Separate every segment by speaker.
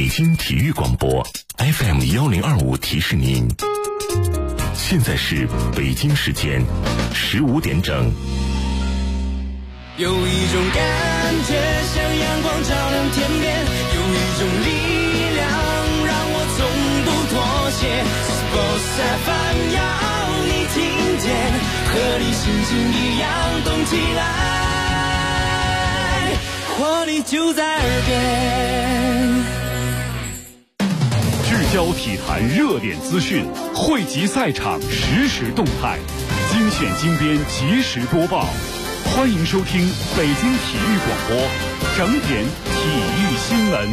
Speaker 1: 京体育广播 FM1025提示您，现在是北京时间15点整。
Speaker 2: 有一种感觉像阳光照亮天边，有一种力量让我从不妥协。Sports FM 要你听见，和你心情一样动起来，活力就在耳边。
Speaker 3: 聚焦体坛热点资讯，汇集赛场实时动态，精选精编及时播报。欢迎收听北京体育广播整点体育新闻。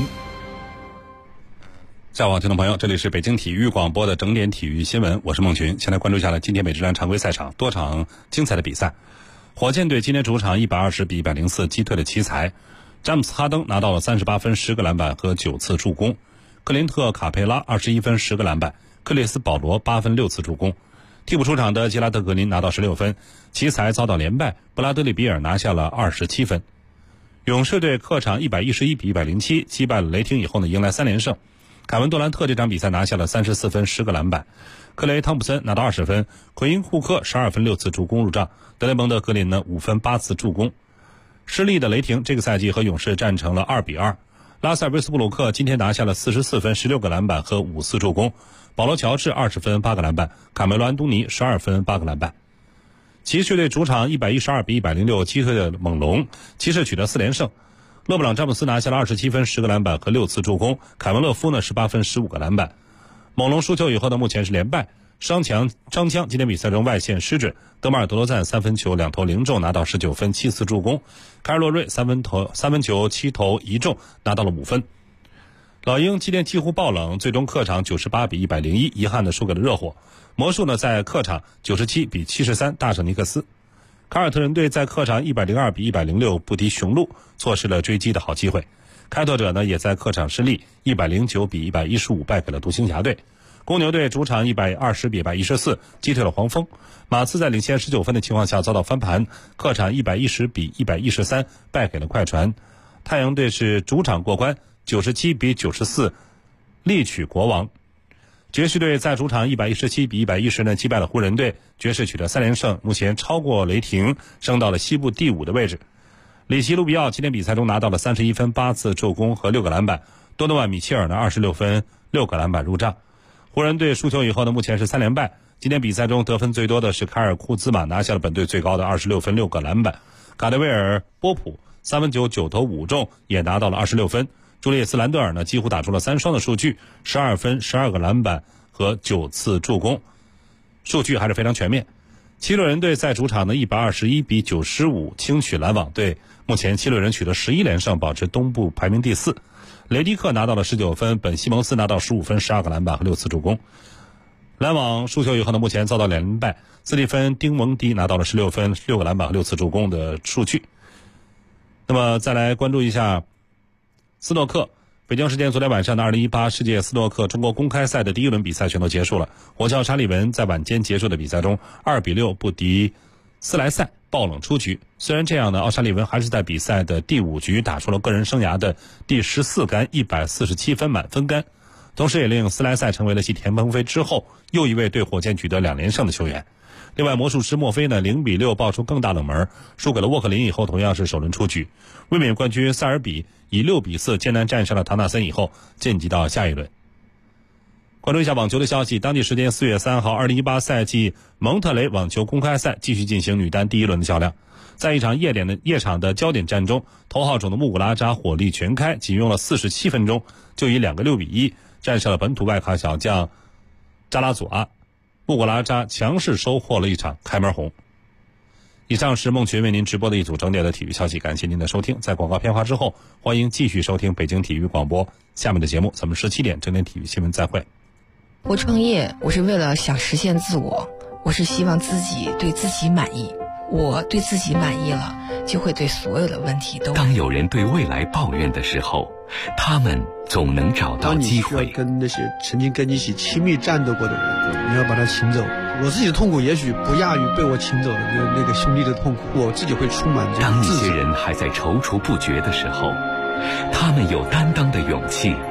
Speaker 4: 下午好，听众朋友，这里是北京体育广播的整点体育新闻，我是孟群。先来关注下来今天美职联常规赛场多场精彩的比赛。火箭队今天主场120比104击退了奇才，詹姆斯哈登拿到了38分10个篮板和9次助攻，克林特卡佩拉21分10个篮板，克里斯保罗8分6次助攻。替补出场的吉拉德格林拿到16分，奇才遭到连败，布拉德利比尔拿下了27分。勇士队客场111比107击败了雷霆以后呢，迎来3连胜。凯文杜兰特这场比赛拿下了34分10个篮板，克雷汤普森拿到20分，奎因库克12分6次助攻入账，德雷蒙德格林呢5分8次助攻。失利的雷霆这个赛季和勇士战成了2比2。拉塞尔·威斯布鲁克今天拿下了44分16个篮板和5次助攻，保罗·乔治20分8个篮板，卡梅罗·安东尼12分8个篮板。骑士队主场112比106击退了猛龙，骑士取得4连胜。勒布朗·詹姆斯拿下了27分10个篮板和6次助攻，凯文·勒夫呢18分15个篮板。猛龙输球以后呢，目前是连败。张枪今天比赛中外线失准，德马尔·德罗赞3分球2投0中拿到19分7次助攻，凯尔洛瑞3分球7投1中拿到了5分。老鹰今天几乎爆冷，最终客场98比101遗憾的输给了热火。魔术呢在客场97比73大胜尼克斯。凯尔特人队在客场102比106不敌雄鹿，错失了追击的好机会。开拓者呢也在客场失利109比115败给了独行侠队。公牛队主场120比114击退了黄蜂，马刺在领先19分的情况下遭到翻盘，客场110比113败给了快船。太阳队是主场过关97比94力取国王。爵士队在主场117比110呢击败了湖人队，爵士取得3连胜，目前超过雷霆，升到了西部第5的位置。里奇·卢比奥今天比赛中拿到了31分8次助攻和6个篮板，多诺万·米切尔呢26分6个篮板入账。湖人队输球以后呢，目前是3连败。今天比赛中得分最多的是凯尔·库兹马，拿下了本队最高的26分6个篮板。卡德维尔·波普3分球9投5中，也拿到了26分。朱利叶斯·兰德尔呢，几乎打出了3双的数据，12分12个篮板和9次助攻，数据还是非常全面。七六人队在主场呢121比95轻取篮网队，目前七六人取得11连胜，保持东部排名第4。雷迪克拿到了19分，本西蒙斯拿到15分12个篮板和6次助攻。篮网输球以后呢，目前遭到连败，斯蒂芬·丁蒙迪拿到了16分6个篮板和6次助攻的数据。那么再来关注一下斯诺克。北京时间昨天晚上的2018世界斯诺克中国公开赛的第一轮比赛全都结束了。火枪沙利文在晚间结束的比赛中2比6不敌斯莱塞，爆冷出局。虽然这样呢，奥沙利文还是在比赛的第5局打出了个人生涯的第14杆147分满分杆，同时也令斯莱塞成为了继田鹏飞之后又一位对火箭取得2连胜的球员。另外魔术师墨菲呢0比6爆出更大冷门，输给了沃克林以后同样是首轮出局。卫冕冠军塞尔比以6比4艰难战胜了唐纳森以后晋级到下一轮。关注一下网球的消息，当地时间4月3号2018赛季蒙特雷网球公开赛继续进行女单第一轮的较量。在一场夜场的焦点战中，头号种的穆古拉扎火力全开，仅用了47分钟就以2个6比1战胜了本土外卡小将扎拉祖阿，穆古拉扎强势收获了一场开门红。以上是孟群为您直播的一组整点的体育消息，感谢您的收听。在广告片花之后，欢迎继续收听北京体育广播下面的节目，咱们17点整点体育新闻再会。
Speaker 5: 我创业，我是为了想实现自我，我是希望自己对自己满意。我对自己满意了，就会对所有的问题都。
Speaker 6: 当有人对未来抱怨的时候，他们总能找到机会。
Speaker 7: 当你需要跟那些曾经跟你一起亲密战斗过的人，你要把他请走。我自己的痛苦也许不亚于被我请走的那个兄弟的痛苦，我自己会充满这
Speaker 6: 当一
Speaker 7: 自责。
Speaker 6: 些人还在踌躇不决的时候，他们有担当的勇气，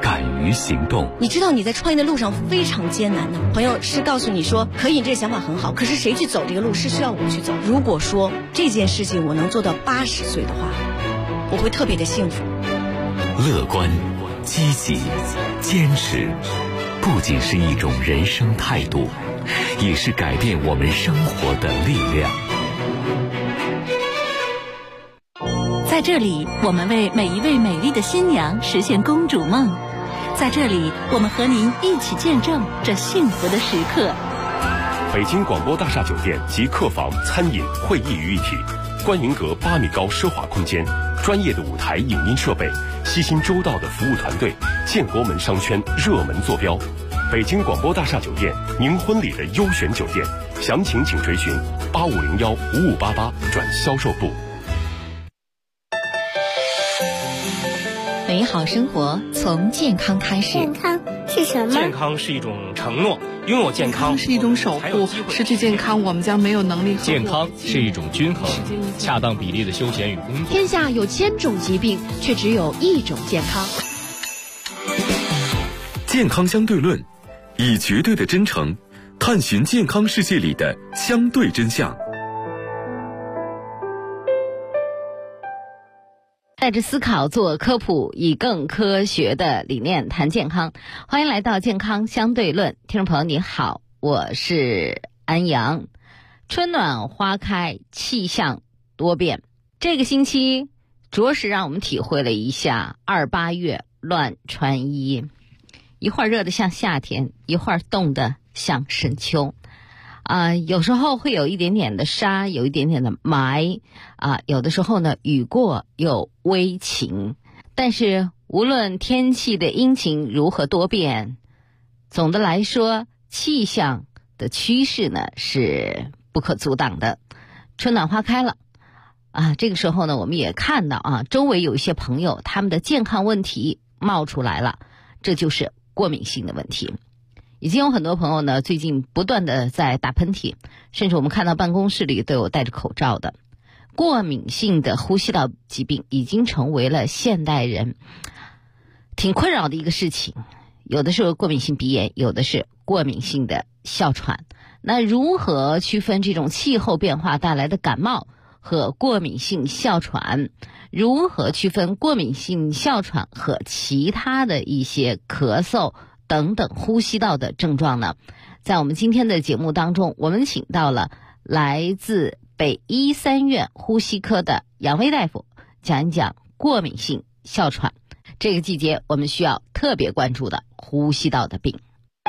Speaker 6: 敢于行动。
Speaker 8: 你知道你在创业的路上非常艰难的，朋友是告诉你说可以，这个想法很好，可是谁去走这个路是需要我去走。如果说这件事情我能做到80岁的话，我会特别的幸福。
Speaker 6: 乐观、积极、坚持，不仅是一种人生态度，也是改变我们生活的力量。
Speaker 9: 在这里，我们为每一位美丽的新娘实现公主梦。在这里，我们和您一起见证这幸福的时刻。
Speaker 1: 北京广播大厦酒店集客房、餐饮、会议于一体，观云阁8米高奢华空间，专业的舞台影音设备，悉心周到的服务团队，建国门商圈热门坐标。北京广播大厦酒店，您婚礼的优选酒店，详情请垂询8501-5588转销售部。
Speaker 10: 美好生活从健康开始。
Speaker 11: 健康是什么？
Speaker 12: 健康是一种承诺，拥有健康
Speaker 13: 是一种守护，失去健康我们将没有能力。
Speaker 12: 健康是一种均衡，恰当比例的休闲与工作。
Speaker 14: 天下有1000种疾病，却只有1种健康。
Speaker 6: 健康相对论，以绝对的真诚探寻健康世界里的相对真相。
Speaker 15: 带着思考做科普，以更科学的理念谈健康。欢迎来到健康相对论，听众朋友你好，我是安阳。春暖花开，气象多变，这个星期着实让我们体会了一下28月乱穿衣，一会儿热得像夏天，一会儿冻得像深秋。有时候会有一点点的沙，有一点点的霾，有的时候呢雨过又微晴。但是无论天气的阴晴如何多变，总的来说气象的趋势呢是不可阻挡的。春暖花开了这个时候呢我们也看到周围有一些朋友他们的健康问题冒出来了，这就是过敏性的问题。已经有很多朋友呢最近不断的在打喷嚏，甚至我们看到办公室里都有戴着口罩的。过敏性的呼吸道疾病已经成为了现代人挺困扰的一个事情，有的是过敏性鼻炎，有的是过敏性的哮喘。那如何区分这种气候变化带来的感冒和过敏性哮喘？如何区分过敏性哮喘和其他的一些咳嗽等等呼吸道的症状呢？在我们今天的节目当中，我们请到了来自北医3院呼吸科的杨威大夫，讲一讲过敏性哮喘，这个季节我们需要特别关注的呼吸道的病。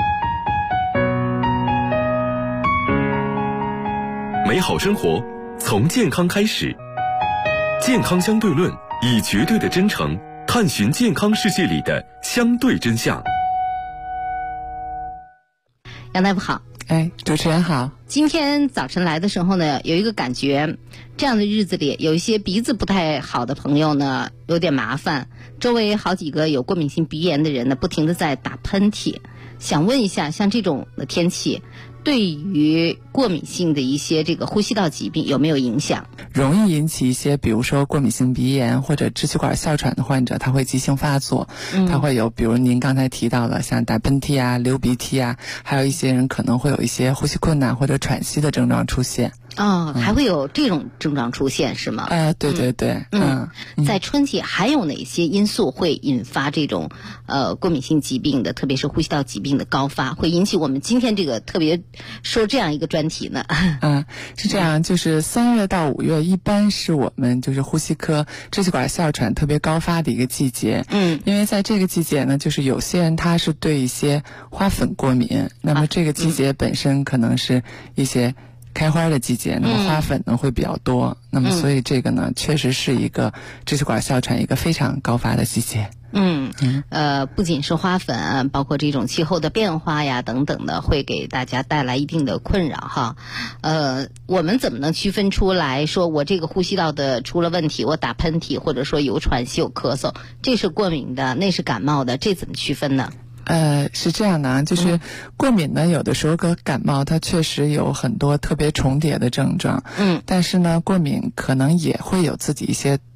Speaker 6: 美好生活从健康开始，健康相对论，以绝对的真诚探寻健康世界里的相对真相。
Speaker 15: 杨大夫好。
Speaker 13: 主持人好。
Speaker 15: 今天早晨来的时候呢，有一个感觉，这样的日子里有一些鼻子不太好的朋友呢有点麻烦，周围好几个有过敏性鼻炎的人呢不停地在打喷嚏。想问一下，像这种的天气对于过敏性的一些这个呼吸道疾病有没有影响？
Speaker 13: 容易引起一些比如说过敏性鼻炎或者支气管哮喘的患者，他会急性发作，他会有比如您刚才提到了像打喷嚏啊、流鼻涕啊，还有一些人可能会有一些呼吸困难或者喘息的症状出现。
Speaker 15: 还会有这种症状出现是吗？
Speaker 13: 对对对。
Speaker 15: 在春季还有哪些因素会引发这种过敏性疾病的，特别是呼吸道疾病的高发，会引起我们今天这个特别说这样一个专题呢？
Speaker 13: 是这样，就是3月到5月一般是我们就是呼吸科支气管哮喘特别高发的一个季节。因为在这个季节呢，就是有些人他是对一些花粉过敏，那么这个季节本身可能是一些开花的季节，那么花粉呢会比较多，那么所以这个呢确实是一个支气管哮喘一个非常高发的季节。
Speaker 15: 不仅是花粉，包括这种气候的变化呀等等的，会给大家带来一定的困扰哈。我们怎么能区分出来说我这个呼吸道的出了问题，我打喷嚏或者说有喘息有咳嗽，这是过敏的，那是感冒的，这怎么区分呢？
Speaker 13: 是这样的就是过敏呢，有的时候和感冒它确实有很多特别重叠的症状。但是呢，过敏可能也会有自己一些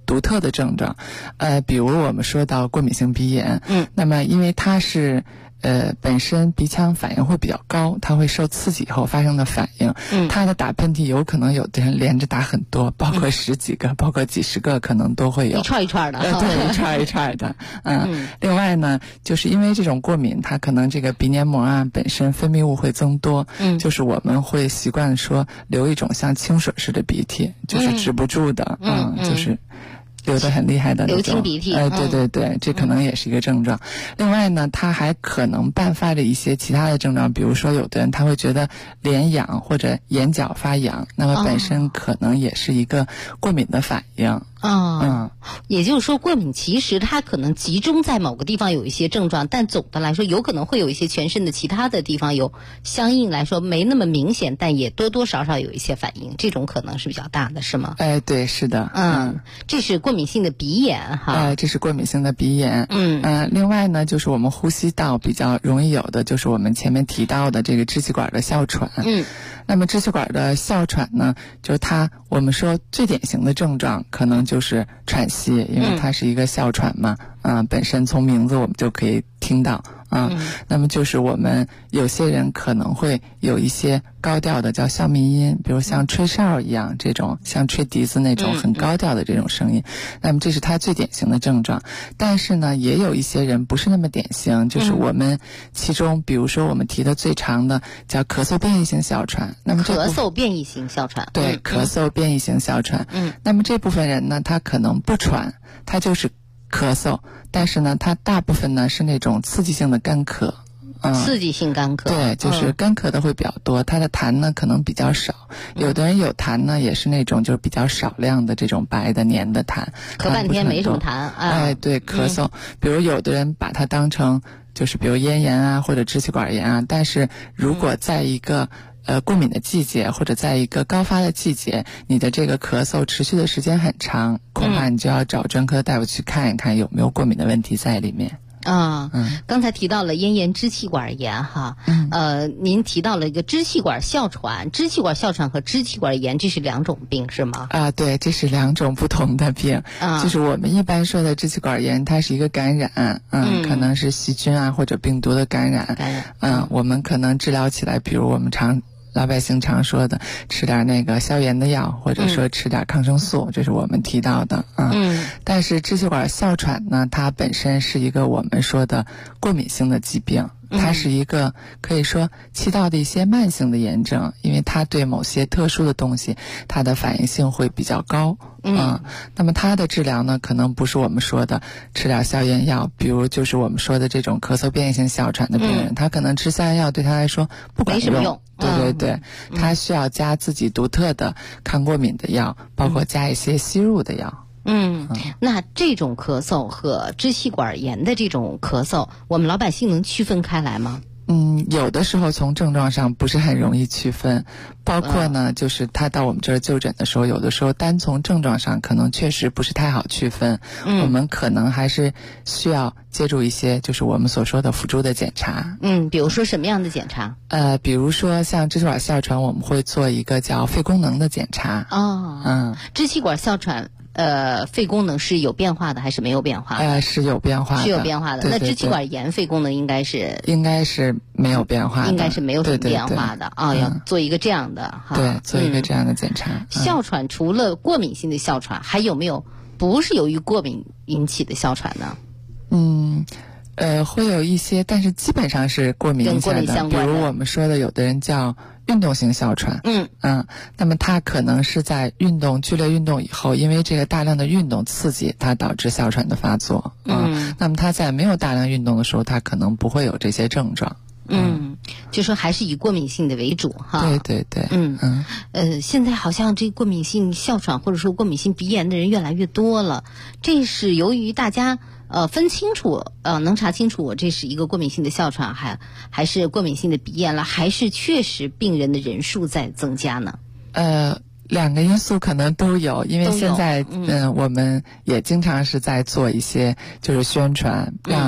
Speaker 13: 独特的症状。比如我们说到过敏性鼻炎，那么因为它是本身鼻腔反应会比较高，它会受刺激以后发生的反应。它的打喷嚏有可能有的人连着打很多，包括10几个，包括几十个，可能都会有。
Speaker 15: 一串一串的。
Speaker 13: 对，一串一串的。另外呢，就是因为这种过敏，它可能这个鼻黏膜啊本身分泌物会增多，就是我们会习惯说流一种像清水似的鼻涕，就是止不住的，就是流得很厉害的那种
Speaker 15: 流清鼻涕。
Speaker 13: 对，这可能也是一个症状。另外呢，它还可能伴发着一些其他的症状，比如说有的人他会觉得脸痒或者眼角发痒，那么本身可能也是一个过敏的反应。
Speaker 15: 也就是说，过敏其实它可能集中在某个地方有一些症状，但总的来说有可能会有一些全身的其他的地方有相应来说没那么明显，但也多多少少有一些反应，这种可能是比较大的，是吗？
Speaker 13: 对，是的。
Speaker 15: 这是过敏性的鼻炎哈。
Speaker 13: 这是过敏性的鼻炎。另外呢，就是我们呼吸道比较容易有的，就是我们前面提到的这个支气管的哮喘。那么支气管的哮喘呢，就是我们说最典型的症状可能就是喘息，因为它是一个哮喘嘛。本身从名字我们就可以听到。那么就是我们有些人可能会有一些高调的叫哮鸣音，比如像吹哨一样，这种像吹笛子那种很高调的这种声音。那么这是它最典型的症状。但是呢，也有一些人不是那么典型，就是我们其中比如说我们提的最长的叫咳嗽变异性哮喘。那么
Speaker 15: 咳嗽变异性哮喘。
Speaker 13: 对，咳嗽变异性哮喘。那么这部分人呢，他可能不喘，他就是咳嗽，但是呢，它大部分呢是那种刺激性的干咳。
Speaker 15: 刺激性干咳。
Speaker 13: 对，就是干咳的会比较多，它的痰呢可能比较少。有的人有痰呢，也是那种就是比较少量的这种白的黏的痰，
Speaker 15: 咳半天没什么痰。
Speaker 13: 对，咳嗽。比如有的人把它当成就是比如咽炎啊或者支气管炎啊，但是如果在一个过敏的季节或者在一个高发的季节，你的这个咳嗽持续的时间很长，恐怕你就要找专科大夫去看一看有没有过敏的问题在里面。
Speaker 15: 刚才提到了咽炎支气管炎哈。您提到了一个支气管哮喘，支气管哮喘和支气管炎这是两种病是吗？
Speaker 13: 对，这是两种不同的病。就是我们一般说的支气管炎，它是一个感染，可能是细菌啊或者病毒的感染。我们可能治疗起来，比如我们老百姓常说的吃点那个消炎的药，或者说吃点抗生素，这是我们提到的。但是支气管哮喘呢，它本身是一个我们说的过敏性的疾病，它是一个可以说气道的一些慢性的炎症，因为它对某些特殊的东西它的反应性会比较高。那么它的治疗呢，可能不是我们说的吃点消炎药，比如就是我们说的这种咳嗽变异性哮喘的病人，他可能吃消炎药对他来说不管用，
Speaker 15: 没什么用。
Speaker 13: 对，他需要加自己独特的抗过敏的药，包括加一些吸入的药。
Speaker 15: 那这种咳嗽和支气管炎的这种咳嗽，我们老百姓能区分开来吗？
Speaker 13: 有的时候从症状上不是很容易区分，包括呢，就是他到我们这儿就诊的时候，有的时候单从症状上可能确实不是太好区分。我们可能还是需要借助一些就是我们所说的辅助的检查。
Speaker 15: 比如说什么样的检查？
Speaker 13: 比如说像支气管哮喘，我们会做一个叫肺功能的检查。
Speaker 15: 支气管哮喘肺功能是有变化的还是没有变化的？
Speaker 13: 是有变化的。
Speaker 15: 是有变化的。
Speaker 13: 对对对。
Speaker 15: 那支气管炎肺功能应该是
Speaker 13: 没有变化的。
Speaker 15: 应该是没有什么变化的。要做一个这样的哈。
Speaker 13: 对，做一个这样的检查。
Speaker 15: 哮喘除了过敏性的哮喘，还有没有不是由于过敏引起的哮喘呢？
Speaker 13: 会有一些，但是基本上是过敏引起的。比如我们说的，有的人叫运动性哮喘。那么它可能是在剧烈运动以后，因为这个大量的运动刺激，它导致哮喘的发作。那么它在没有大量运动的时候，它可能不会有这些症状。
Speaker 15: 就说还是以过敏性的为主哈。
Speaker 13: 对。
Speaker 15: 现在好像这过敏性哮喘或者说过敏性鼻炎的人越来越多了，这是由于大家分清楚能查清楚我这是一个过敏性的哮喘还是过敏性的鼻炎了，还是确实病人的人数在增加呢？
Speaker 13: 两个因素可能都有，因为现在我们也经常是在做一些就是宣传，让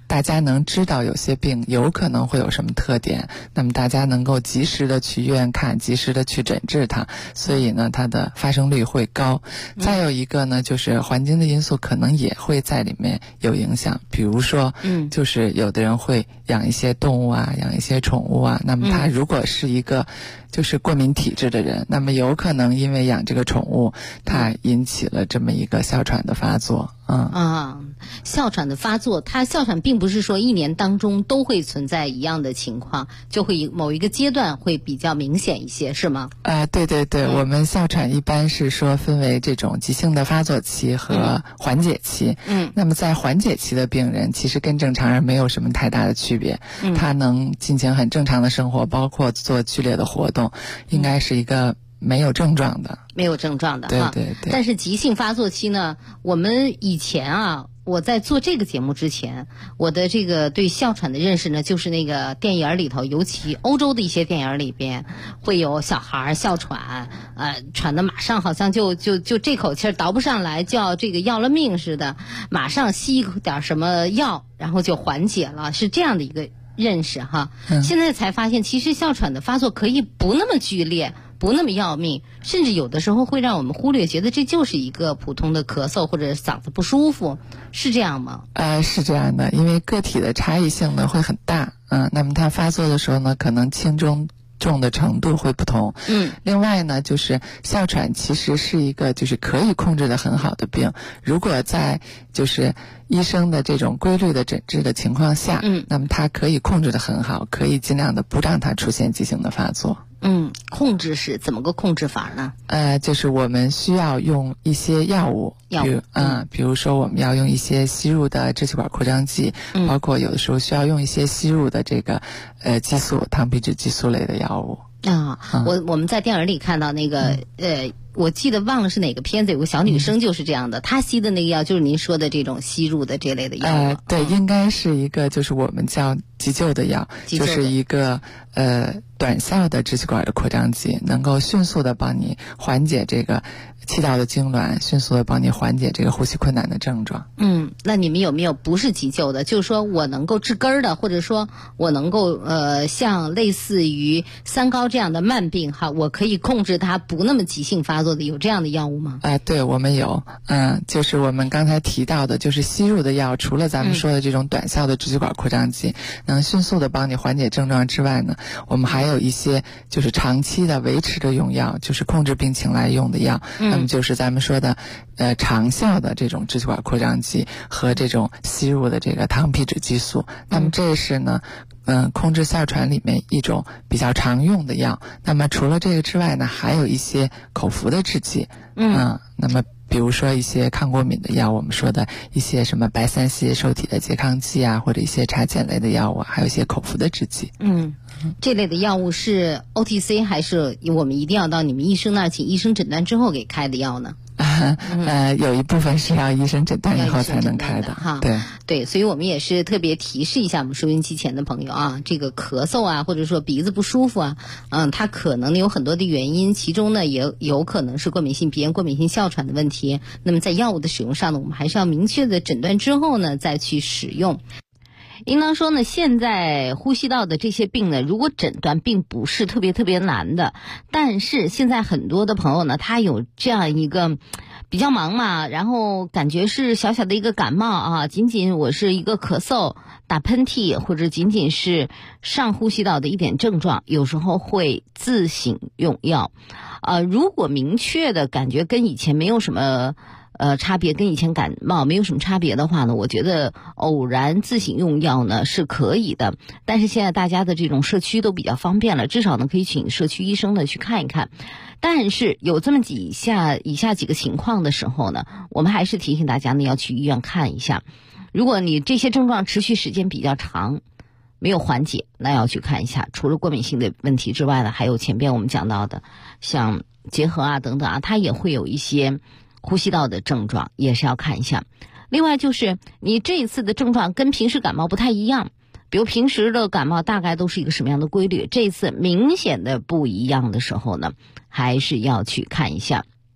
Speaker 13: 大家能知道有些病有可能会有什么特点，那么大家能够及时的去医院看，及时的去诊治它，所以呢它的发生率会高。再有一个呢，就是环境的因素可能也会在里面有影响，比如说就是有的人会养一些动物啊，养一些宠物啊，那么他如果是一个就是过敏体质的人，那么有可能因为养这个宠物，它引起了这么一个哮喘的发作。
Speaker 15: 哮喘的发作，它哮喘并不是说一年当中都会存在一样的情况，就会某一个阶段会比较明显一些，是吗？
Speaker 13: 对对对，我们哮喘一般是说分为这种急性的发作期和缓解期。那么在缓解期的病人，其实跟正常人没有什么太大的区别，他能进行很正常的生活，包括做剧烈的活动，应该是一个没有症状的。
Speaker 15: 没有症状的，
Speaker 13: 对对对。
Speaker 15: 但是急性发作期呢，我们以前我在做这个节目之前，我的这个对哮喘的认识呢，就是那个电影里头，尤其欧洲的一些电影里边，会有小孩哮喘，喘的马上好像就这口气倒不上来，就要这个要了命似的，马上吸一点什么药，然后就缓解了，是这样的一个认识哈。现在才发现，其实哮喘的发作可以不那么剧烈，不那么要命，甚至有的时候会让我们忽略，觉得这就是一个普通的咳嗽或者嗓子不舒服，是这样吗？
Speaker 13: 是这样的，因为个体的差异性呢会很大，那么它发作的时候呢，可能轻中重的程度会不同。另外呢，就是哮喘其实是一个就是可以控制的很好的病，如果在就是医生的这种规律的诊治的情况下，那么它可以控制的很好，可以尽量的不让它出现急性的发作。
Speaker 15: 控制是怎么个控制法呢？
Speaker 13: 就是我们需要用一些药物，比如说我们要用一些吸入的支气管扩张剂，包括有的时候需要用一些吸入的这个激素、糖皮质激素类的药物。
Speaker 15: 我们在电影里看到那个我记得忘了是哪个片子，有个小女生就是这样的，她吸的那个药就是您说的这种吸入的这类的药。
Speaker 13: 对，应该是一个就是我们叫急救的药，就是一个短效的支气管的扩张剂，能够迅速的帮你缓解这个气道的痉挛，迅速的帮你缓解这个呼吸困难的症状。
Speaker 15: 那你们有没有不是急救的，就是说我能够治根儿的，或者说我能够像类似于三高这样的慢病我可以控制它不那么急性发作的，有这样的药物吗？
Speaker 13: 对，我们有。就是我们刚才提到的，就是吸入的药，除了咱们说的这种短效的支气管扩张剂，能迅速的帮你缓解症状之外呢，我们还有一些就是长期的维持着用药，就是控制病情来用的药。那么就是咱们说的长效的这种支气管扩张剂和这种吸入的这个糖皮质激素。那么这是呢控制哮喘里面一种比较常用的药。那么除了这个之外呢，还有一些口服的制剂。那么比如说一些抗过敏的药，我们说的一些什么白三烯受体的拮抗剂啊，或者一些茶碱类的药物，还有一些口服的制剂。
Speaker 15: 这类的药物是 OTC 还是我们一定要到你们医生那儿请医生诊断之后给开的药呢？
Speaker 13: 有一部分是要医生诊断以后才能开的。
Speaker 15: 对，所以我们也是特别提示一下我们收音机前的朋友这个咳嗽或者说鼻子不舒服它可能有很多的原因，其中呢也有可能是过敏性鼻炎、过敏性哮喘的问题。那么在药物的使用上呢，我们还是要明确的诊断之后呢再去使用。应当说呢，现在呼吸道的这些病呢，如果诊断并不是特别难的，但是现在很多的朋友呢，他有这样一个比较忙嘛，然后感觉是小小的一个感冒仅仅我是一个咳嗽、打喷嚏，或者仅仅是上呼吸道的一点症状，有时候会自行用药。如果明确的感觉跟以前没有什么差别，跟以前感冒没有什么差别的话呢，我觉得偶然自行用药呢是可以的。但是现在大家的这种社区都比较方便了，至少呢可以请社区医生呢去看一看。但是有这么以下几个情况的时候呢，我们还是提醒大家呢要去医院看一下。如果你这些症状持续时间比较长，没有缓解，那要去看一下。除了过敏性的问题之外呢，还有前边我们讲到的像结核等等它也会有一些呼吸道的症状，也是要看一下。另外就是你这一次的症状跟平时感冒不太一样，比如平时的感冒大概都是一个什么样的规律，这一次明显的不一样的时候呢，还是要去看一下。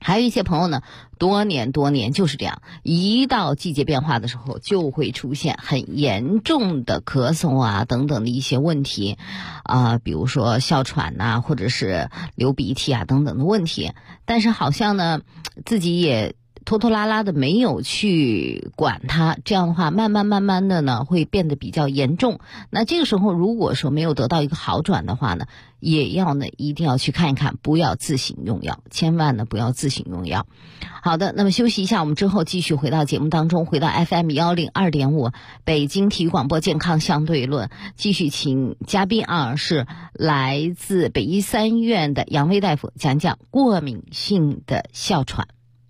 Speaker 15: 还有一些朋友呢，多年就是这样，一到季节变化的时候，就会出现很严重的咳嗽啊等等的一些问题，比如说哮喘呐，或者是流鼻涕啊等等的问题。但是好像呢，自己也拖拖拉拉的没有去管它，这样的话慢慢的呢会变得比较严重。那这个时候如果说没有得到一个好转的话呢，也要呢一定要去看一看，不要自行用药，千万呢不要自行用药。好的，那么休息一下，我们之后继续回到节目当中，回到 FM102.5 北京体育广播健康相对论，继续请嘉宾是来自北医三院的杨威大夫讲讲过敏性的哮喘。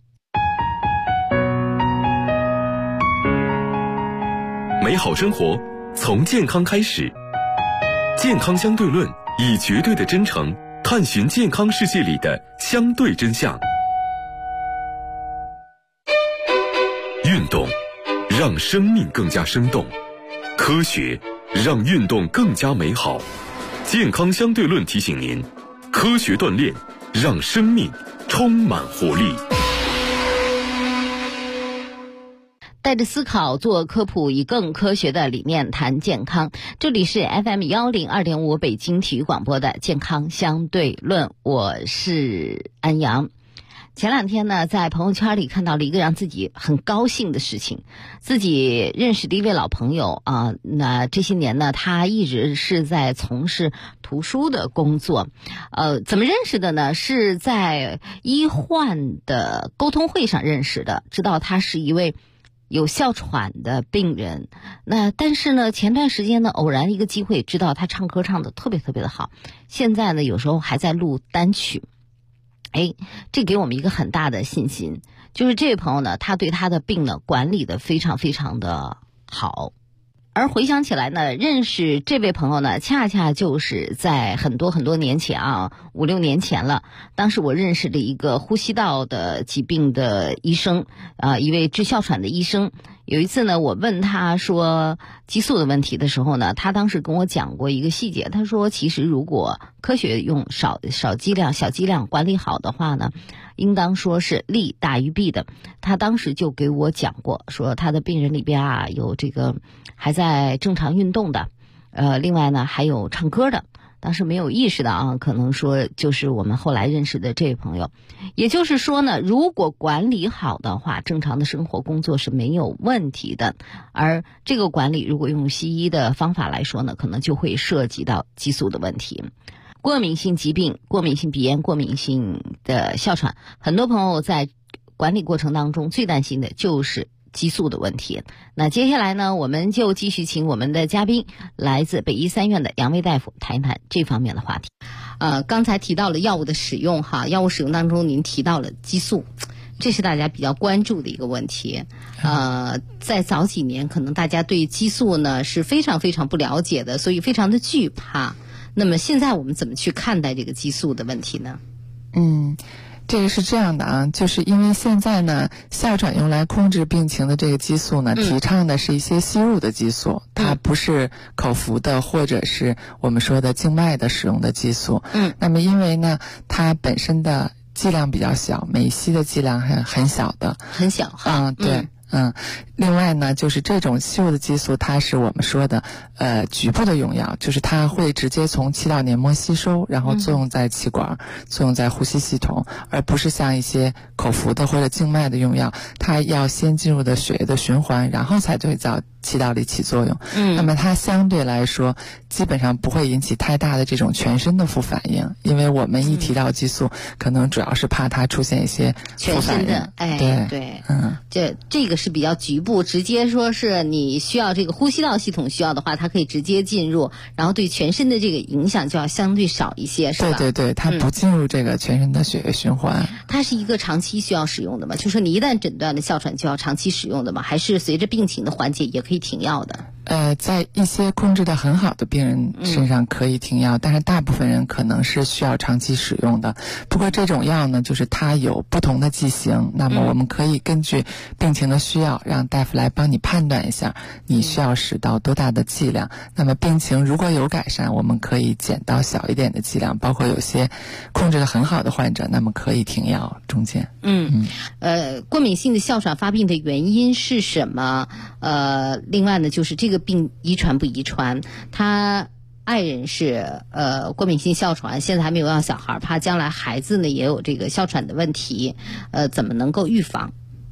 Speaker 6: 美好生活从健康开始，健康相对论以绝对的真诚探寻健康世界里的相对真相。运动让生命更加生动，科学让运动更加美好。健康相对论提醒您，科学锻炼让生命充满活力。
Speaker 15: 带着思考做科普，以更科学的理念谈健康。这里是 FM102.5 北京体育广播的健康相对论，我是安阳。前两天呢，在朋友圈里看到了一个让自己很高兴的事情，自己认识的一位老朋友那这些年呢，他一直是在从事图书的工作。怎么认识的呢？是在医患的沟通会上认识的，知道他是一位有哮喘的病人。那但是呢，前段时间呢，偶然一个机会知道他唱歌唱得特别的好，现在呢有时候还在录单曲。这给我们一个很大的信心，就是这位朋友呢，他对他的病呢管理的非常的好。而回想起来呢，认识这位朋友呢，恰恰就是在很多年前5、6年前了。当时我认识了一个呼吸道的疾病的医生，一位治哮喘的医生。有一次呢，我问他说激素的问题的时候呢，他当时跟我讲过一个细节。他说，其实如果科学用小剂量管理好的话呢，应当说是利大于弊的。他当时就给我讲过，说他的病人里边有这个还在正常运动的，另外呢还有唱歌的。当时没有意识到可能说就是我们后来认识的这位朋友。也就是说呢，如果管理好的话，正常的生活工作是没有问题的。而这个管理如果用西医的方法来说呢，可能就会涉及到激素的问题。过敏性疾病、过敏性鼻炎、过敏性的哮喘，很多朋友在管理过程当中最担心的就是激素的问题。那接下来呢，我们就继续请我们的嘉宾，来自北医三院的杨威大夫谈一谈这方面的话题。刚才提到了药物的使用药物使用当中您提到了激素，这是大家比较关注的一个问题。在早几年可能大家对激素呢是非常不了解的，所以非常的惧怕。那么现在我们怎么去看待这个激素的问题呢？
Speaker 13: 这个是这样的就是因为现在呢，哮喘用来控制病情的这个激素呢，提倡的是一些吸入的激素，它不是口服的或者是我们说的静脉的使用的激素。那么因为呢，它本身的剂量比较小，每吸的剂量很小的，
Speaker 15: 很小
Speaker 13: 对。另外呢，就是这种吸入的激素，它是我们说的局部的用药，就是它会直接从气道黏膜吸收，然后作用在气管，作用在呼吸系统，而不是像一些口服的或者静脉的用药，它要先进入的血液的循环，然后才会在气道里起作用。那么它相对来说基本上不会引起太大的这种全身的副反应，因为我们一提到激素，可能主要是怕它出现一些副反应。
Speaker 15: 全身的，对，这个是比较局部，直接说是你需要这个呼吸道系统需要的话，它可以直接进入，然后对全身的这个影响就要相对少一些，是吧？
Speaker 13: 对，它不进入这个全身的血液循环。
Speaker 15: 它是一个长期需要使用的吗？就是说你一旦诊断的哮喘就要长期使用的吗？还是随着病情的缓解也可以停药的？
Speaker 13: 在一些控制的很好的病人身上可以停药，但是大部分人可能是需要长期使用的。不过这种药呢，就是它有不同的剂型，那么我们可以根据病情的需要，让大夫来帮你判断一下你需要使到多大的剂量。那么病情如果有改善，我们可以减到小一点的剂量，包括有些控制的很好的患者，那么可以停药中间。
Speaker 15: 过敏性的哮喘发病的原因是什么？另外呢，就是这个病遗传不遗传？他爱人是过敏性哮喘，现在还没有要小孩，怕将来孩子呢也有这个哮喘的问题，怎么能够预防？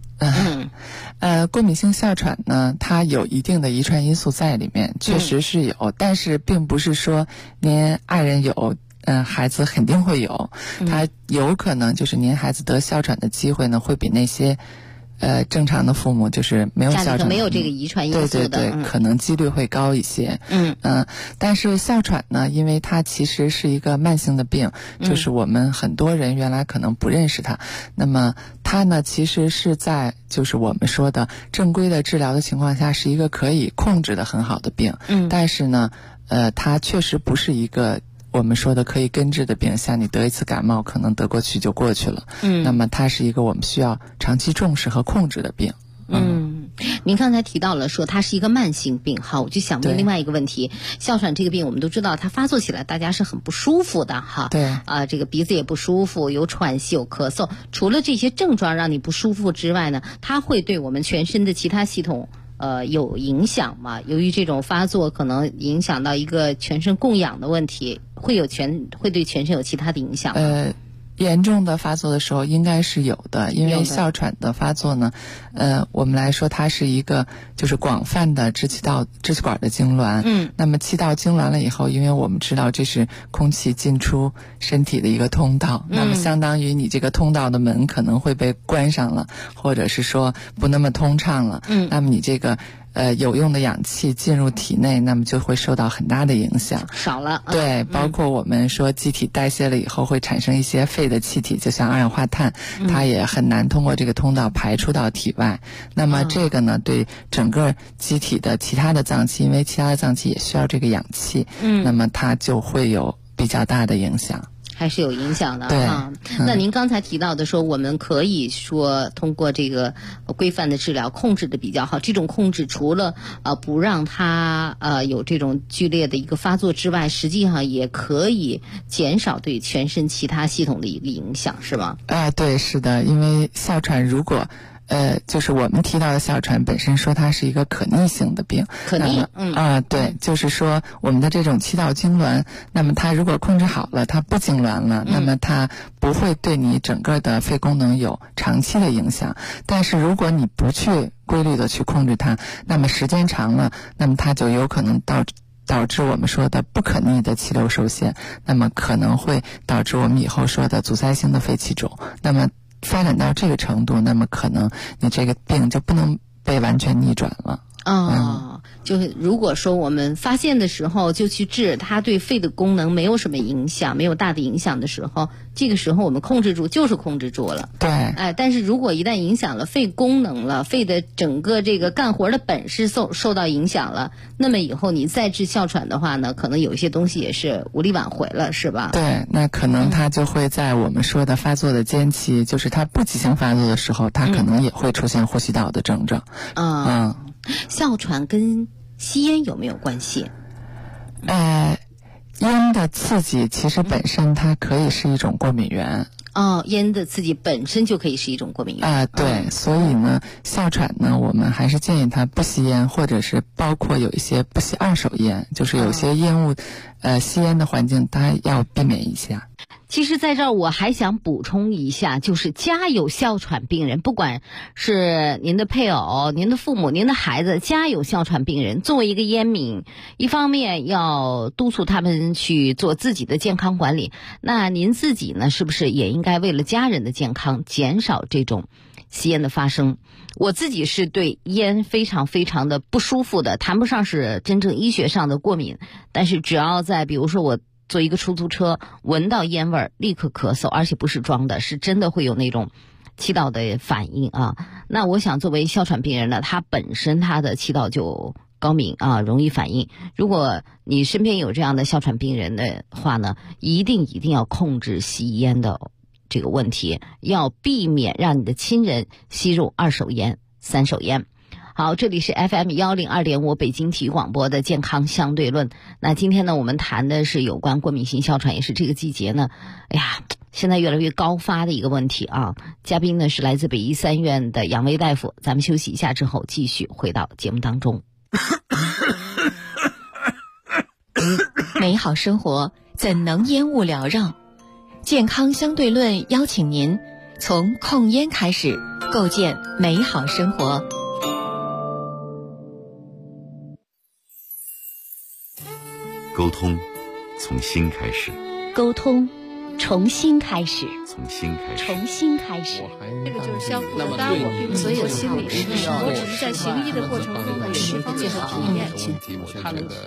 Speaker 13: 过敏性哮喘呢，它有一定的遗传因素在里面，确实是有，但是并不是说您爱人有。孩子肯定会有，他有可能就是您孩子得哮喘的机会呢，会比那些正常的父母就是没有哮喘，
Speaker 15: 没有这个遗传因素的，
Speaker 13: 对，可能几率会高一些。但是哮喘呢，因为它其实是一个慢性的病，就是我们很多人原来可能不认识它，那么它呢其实是在就是我们说的正规的治疗的情况下，是一个可以控制的很好的病。但是呢，它确实不是一个我们说的可以根治的病，像你得一次感冒可能得过去就过去了。那么它是一个我们需要长期重视和控制的病。
Speaker 15: 您刚才提到了说它是一个慢性病，好，我就想问另外一个问题，哮喘这个病我们都知道它发作起来大家是很不舒服的哈，
Speaker 13: 对，
Speaker 15: 这个鼻子也不舒服，有喘息有咳嗽，除了这些症状让你不舒服之外呢，它会对我们全身的其他系统有影响吗？由于这种发作可能影响到一个全身供氧的问题，会对全身有其他的影响吗？
Speaker 13: 严重的发作的时候应该是有的，因为哮喘的发作呢，我们来说它是一个就是广泛的支气管的痉挛。那么气道痉挛了以后，因为我们知道这是空气进出身体的一个通道，那么相当于你这个通道的门可能会被关上了，或者是说不那么通畅了。那么你这个有用的氧气进入体内，那么就会受到很大的影响，
Speaker 15: 少了。
Speaker 13: 对，包括我们说机体代谢了以后会产生一些废的气体，就像二氧化碳，它也很难通过这个通道排出到体外。那么这个呢，对整个机体的其他的脏器，因为其他的脏器也需要这个氧气，那么它就会有比较大的影响。
Speaker 15: 还是有影响的。
Speaker 13: 对
Speaker 15: 啊。那您刚才提到的说，我们可以说通过这个规范的治疗控制的比较好。这种控制除了不让它有这种剧烈的一个发作之外，实际上也可以减少对全身其他系统的一个影响，是吗？
Speaker 13: 对，是的，因为哮喘如果就是我们提到的哮喘本身说它是一个可逆性的病，
Speaker 15: 可逆，
Speaker 13: 对，就是说我们的这种气道痉挛，那么它如果控制好了，它不痉挛了，那么它不会对你整个的肺功能有长期的影响。但是如果你不去规律的去控制它，那么时间长了，那么它就有可能导致我们说的不可逆的气流受限，那么可能会导致我们以后说的阻塞性的肺气肿。那么发展到这个程度，那么可能你这个病就不能被完全逆转了。
Speaker 15: 就是如果说我们发现的时候就去治，它对肺的功能没有什么影响，没有大的影响的时候，这个时候我们控制住就是控制住了。
Speaker 13: 对。
Speaker 15: 但是如果一旦影响了肺功能了，肺的整个这个干活的本事受到影响了，那么以后你再治哮喘的话呢，可能有一些东西也是无力挽回了，是吧？
Speaker 13: 对，那可能它就会在我们说的发作的间期，就是它不急性发作的时候，它可能也会出现呼吸道的症状。
Speaker 15: 哮喘跟吸烟有没有关系？
Speaker 13: 烟的刺激其实本身它可以是一种过敏源。
Speaker 15: 烟的刺激本身就可以是一种过敏源。
Speaker 13: 对，所以呢，哮喘呢，我们还是建议他不吸烟，或者是包括有一些不吸二手烟，就是有些烟雾，吸烟的环境他要避免一下。
Speaker 15: 其实在这儿我还想补充一下，就是家有哮喘病人，不管是您的配偶、您的父母、您的孩子，家有哮喘病人，作为一个烟民，一方面要督促他们去做自己的健康管理，那您自己呢，是不是也应该为了家人的健康，减少这种吸烟的发生？我自己是对烟非常非常的不舒服的，谈不上是真正医学上的过敏，但是只要在比如说我坐一个出租车，闻到烟味儿立刻咳嗽，而且不是装的，是真的会有那种气道的反应啊。那我想作为哮喘病人呢，他本身他的气道就高敏啊，容易反应。如果你身边有这样的哮喘病人的话呢，一定要控制吸烟的这个问题，要避免让你的亲人吸入2手烟、3手烟。好，这里是 FM102.5 北京体育广播的健康相对论。那今天呢，我们谈的是有关过敏性哮喘，也是这个季节呢，现在越来越高发的一个问题啊。嘉宾呢是来自北医三院的杨威大夫，咱们休息一下之后继续回到节目当中。
Speaker 10: 美好生活怎能烟雾缭绕？健康相对论邀请您从控烟开始，构建美好生活。
Speaker 6: 沟通从心开始，
Speaker 8: 沟通重新开始，
Speaker 6: 从心开始，
Speaker 8: 重新开始。
Speaker 11: 这个就是相互的，当然我并不是做心理师，我只是在行医的过程中呢，有这方面的体验。
Speaker 12: 他那个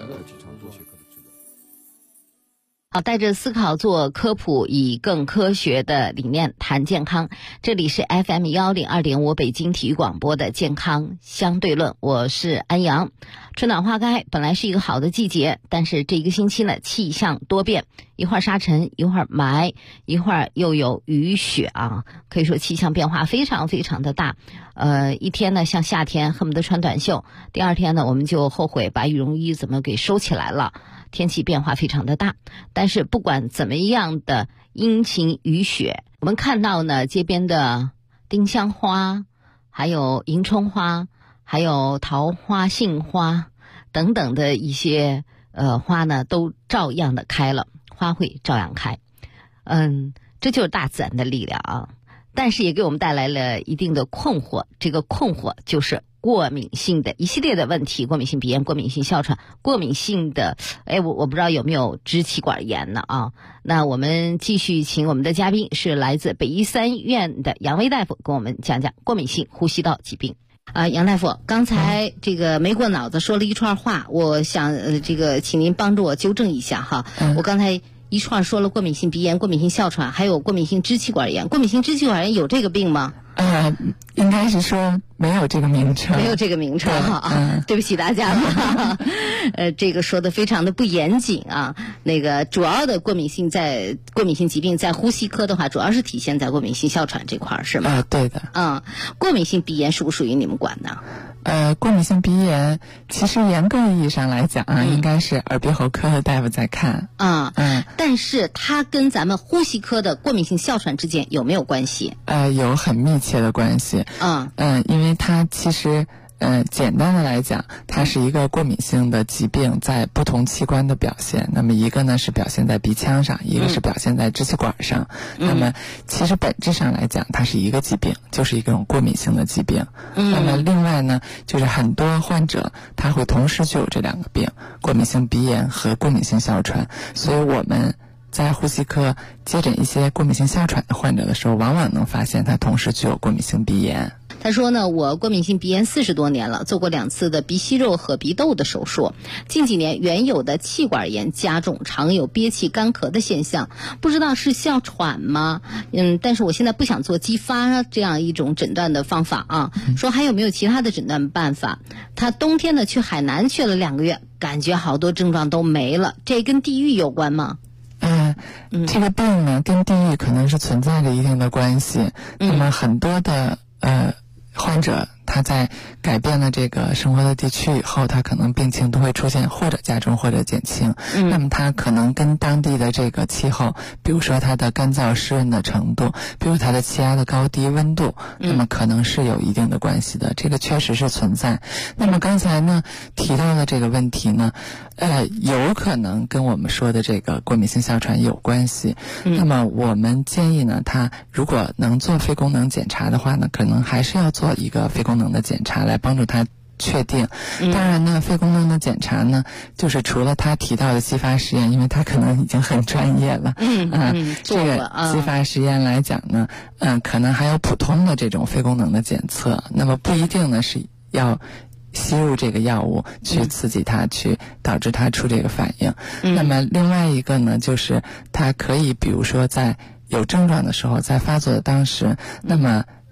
Speaker 15: 好，带着思考做科普，以更科学的理念谈健康。这里是 FM102.5 北京体育广播的健康相对论，我是安阳。春暖花开，本来是一个好的季节，但是这一个星期呢，气象多变，一会儿沙尘，一会儿霾，一会儿又有雨雪啊，可以说气象变化非常非常的大。一天呢像夏天，恨不得穿短袖，第二天呢我们就后悔把羽绒衣怎么给收起来了。天气变化非常的大，但是不管怎么样的阴晴雨雪，我们看到呢街边的丁香花，还有迎春花，还有桃花、杏花等等的一些花呢，都照样的开了，花会照样开。这就是大自然的力量啊，但是也给我们带来了一定的困惑，这个困惑就是过敏性的一系列的问题，过敏性鼻炎、过敏性哮喘、过敏性的我不知道有没有支气管炎呢啊？那我们继续请我们的嘉宾是来自北医三院的杨威大夫，跟我们讲讲过敏性呼吸道疾病。杨大夫，刚才这个没过脑子说了一串话，我想这个请您帮助我纠正一下哈。我刚才一串说了过敏性鼻炎、过敏性哮喘，还有过敏性支气管炎。过敏性支气管炎有这个病吗？
Speaker 13: 应该是说没有这个名称，
Speaker 15: 没有这个名称哈。对不起大家了。这个说的非常的不严谨啊。那个主要的过敏性疾病在呼吸科的话，主要是体现在过敏性哮喘这块是吗？
Speaker 13: 对的。
Speaker 15: 过敏性鼻炎属不属于你们管呢？
Speaker 13: 过敏性鼻炎其实严格意义上来讲应该是耳鼻喉科的大夫在看。
Speaker 15: 但是它跟咱们呼吸科的过敏性哮喘之间有没有关系？
Speaker 13: 有很密切的关系。因为它其实简单的来讲，它是一个过敏性的疾病在不同器官的表现。那么一个呢是表现在鼻腔上，一个是表现在支气管上。那么其实本质上来讲，它是一个疾病，就是一种过敏性的疾病。那么另外呢，就是很多患者他会同时具有这两个病，过敏性鼻炎和过敏性哮喘。所以我们在呼吸科接诊一些过敏性哮喘的患者的时候，往往能发现他同时具有过敏性鼻炎。
Speaker 15: 他说呢，我过敏性鼻炎40多年了，做过2次的鼻息肉和鼻窦的手术。近几年原有的气管炎加重，常有憋气干咳的现象，不知道是哮喘吗？但是我现在不想做激发这样一种诊断的方法啊。说还有没有其他的诊断办法？他冬天呢去海南去了2个月，感觉好多症状都没了，这跟地域有关吗？
Speaker 13: 这个病呢跟地域可能是存在着一定的关系。那么很多的患者他在改变了这个生活的地区以后，他可能病情都会出现或者加重或者减轻。那么他可能跟当地的这个气候，比如说它的干燥湿润的程度，比如它的气压的高低温度，那么可能是有一定的关系的，这个确实是存在。那么刚才呢提到的这个问题呢，有可能跟我们说的这个过敏性哮喘有关系。那么我们建议呢，他如果能做肺功能检查的话呢，可能还是要做一个肺功能的检查来帮助他确定。当然呢，肺功能的检查呢，就是除了他提到的激发实验，因为他可能已经很专业了。这个激发实验来讲呢，可能还有普通的这种肺功能的检测，那么不一定呢是要吸入这个药物去刺激它，去导致它出这个反应。那么另外一个呢，就是它可以比如说在有症状的时候，在发作的当时，那么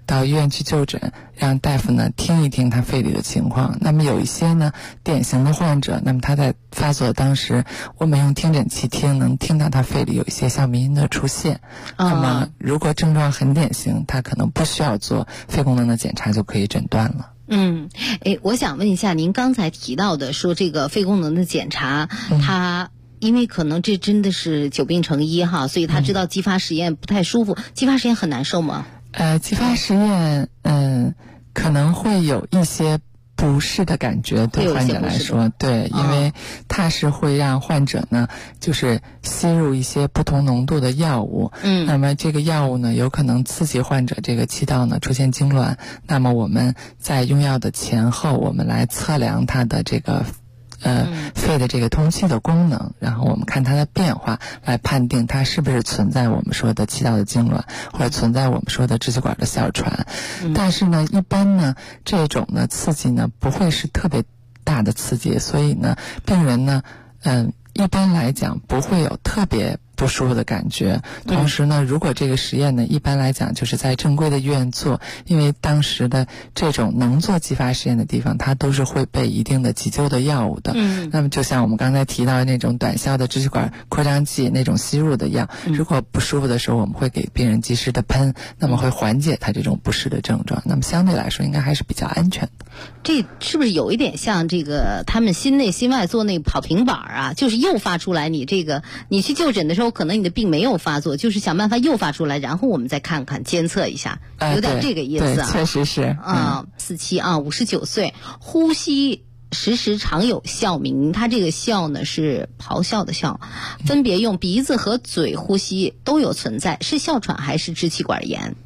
Speaker 13: 到医院去就诊，让大夫呢听一听他肺里的情况。那么有一些呢典型的患者，那么他在发作当时，我们用听诊器听，能听到他肺里有一些哮鸣音的出现。那么如果症状很典型，他可能不需要做肺功能的检查就可以诊断了。
Speaker 15: 我想问一下，您刚才提到的说这个肺功能的检查，它因为可能这真的是久病成医哈，所以他知道继发实验不太舒服。继发实验很难受吗？
Speaker 13: 继发实验可能会有一些不适的感觉，对患者来说，对，因为它是会让患者呢就是吸入一些不同浓度的药物，那么这个药物呢有可能刺激患者这个气道呢出现痉挛，那么我们在用药的前后，我们来测量它的这个肺的这个通气的功能，然后我们看它的变化，来判定它是不是存在我们说的气道的痉挛，或者存在我们说的支气管的哮喘。但是呢，一般呢，这种呢刺激呢不会是特别大的刺激，所以呢，病人呢，一般来讲不会有特别不舒服的感觉。同时呢，如果这个实验呢，一般来讲就是在正规的医院做，因为当时的这种能做继发实验的地方，它都是会备一定的急救的药物的。那么就像我们刚才提到的那种短效的支气管扩张剂那种吸入的药，如果不舒服的时候，我们会给病人及时的喷，那么会缓解他这种不适的症状。那么相对来说，应该还是比较安全的。
Speaker 15: 这是不是有一点像这个他们心内心外做那个跑平板啊？就是诱发出来你这个你去就诊的时候，可能你的病没有发作，就是想办法诱发出来，然后我们再看看监测一下，有点这个意思啊。
Speaker 13: 确实是
Speaker 15: 47啊，59岁，呼吸时常有哮鸣，他这个哮呢是咆哮的哮，分别用鼻子和嘴呼吸都有存在，是哮喘还是支气管炎？